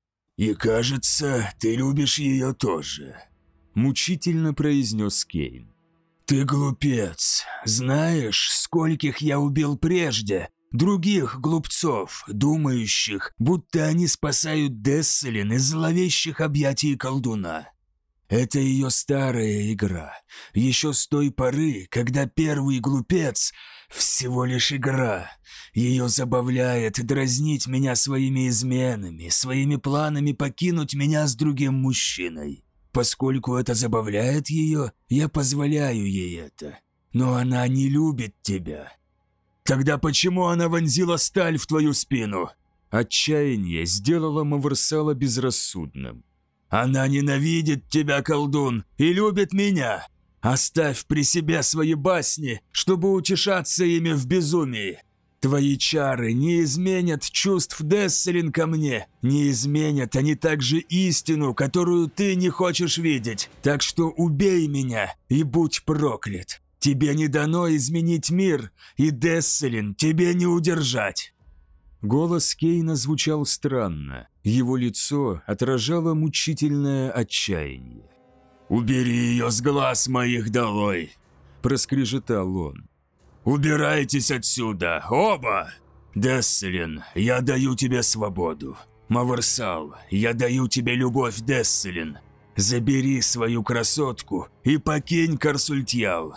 «И кажется, ты любишь ее тоже», – мучительно произнес Кейн. «Ты глупец. Знаешь, скольких я убил прежде? Других глупцов, думающих, будто они спасают Десселин из зловещих объятий колдуна. Это ее старая игра, еще с той поры, когда первый глупец – всего лишь игра. Ее забавляет дразнить меня своими изменами, своими планами покинуть меня с другим мужчиной. Поскольку это забавляет ее, я позволяю ей это. Но она не любит тебя. Тогда почему она вонзила сталь в твою спину?» Отчаяние сделало Маверсала безрассудным. «Она ненавидит тебя, колдун, и любит меня. Оставь при себе свои басни, чтобы утешаться ими в безумии. Твои чары не изменят чувств Десселин ко мне, не изменят они также истину, которую ты не хочешь видеть. Так что убей меня и будь проклят. Тебе не дано изменить мир, и Десселин тебе не удержать». Голос Кейна звучал странно, его лицо отражало мучительное отчаяние. «Убери ее с глаз моих долой!» – проскрежетал он. «Убирайтесь отсюда, оба! Десселин, я даю тебе свободу. Маверсал, я даю тебе любовь, Десселин. Забери свою красотку и покинь Корсультьял.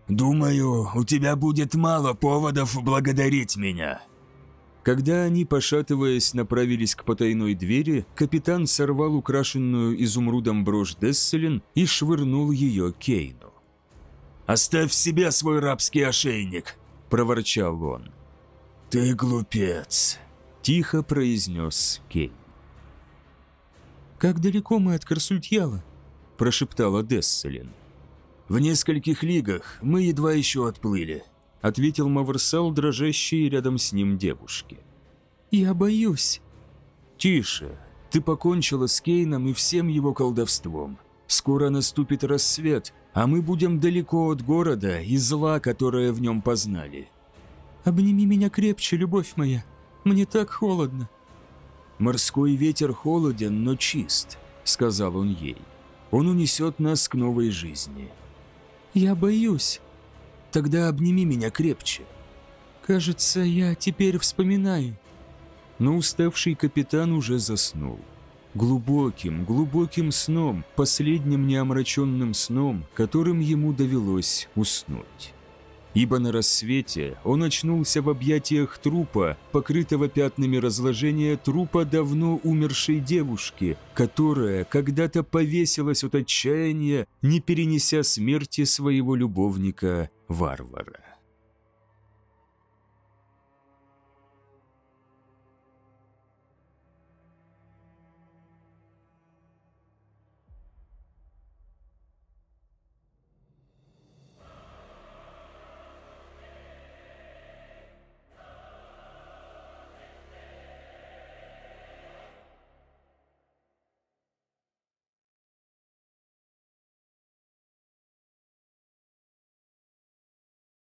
Думаю, у тебя будет мало поводов благодарить меня». Когда они, пошатываясь, направились к потайной двери, капитан сорвал украшенную изумрудом брошь Десселин и швырнул ее Кейну. «Оставь себе свой рабский ошейник. проворчал он. «Ты глупец», – тихо произнес Кейн. «Как далеко мы от Корсультьяла?» – прошептала Десселин. «В нескольких лигах, мы едва еще отплыли», – ответил Маверсал, дрожащей рядом с ним девушке. «Я боюсь». «Тише, ты покончила с Кейном и всем его колдовством. Скоро наступит рассвет, а мы будем далеко от города и зла, которое в нем познали». «Обними меня крепче, любовь моя. Мне так холодно». «Морской ветер холоден, но чист», – сказал он ей. «Он унесет нас к новой жизни». «Я боюсь». «Тогда обними меня крепче». «Кажется, я теперь вспоминаю». Но уставший капитан уже заснул. Глубоким, глубоким сном, последним неомраченным сном, которым ему довелось уснуть. Ибо на рассвете он очнулся в объятиях трупа, покрытого пятнами разложения трупа давно умершей девушки, которая когда-то повесилась от отчаяния, не перенеся смерти своего любовника-варвара.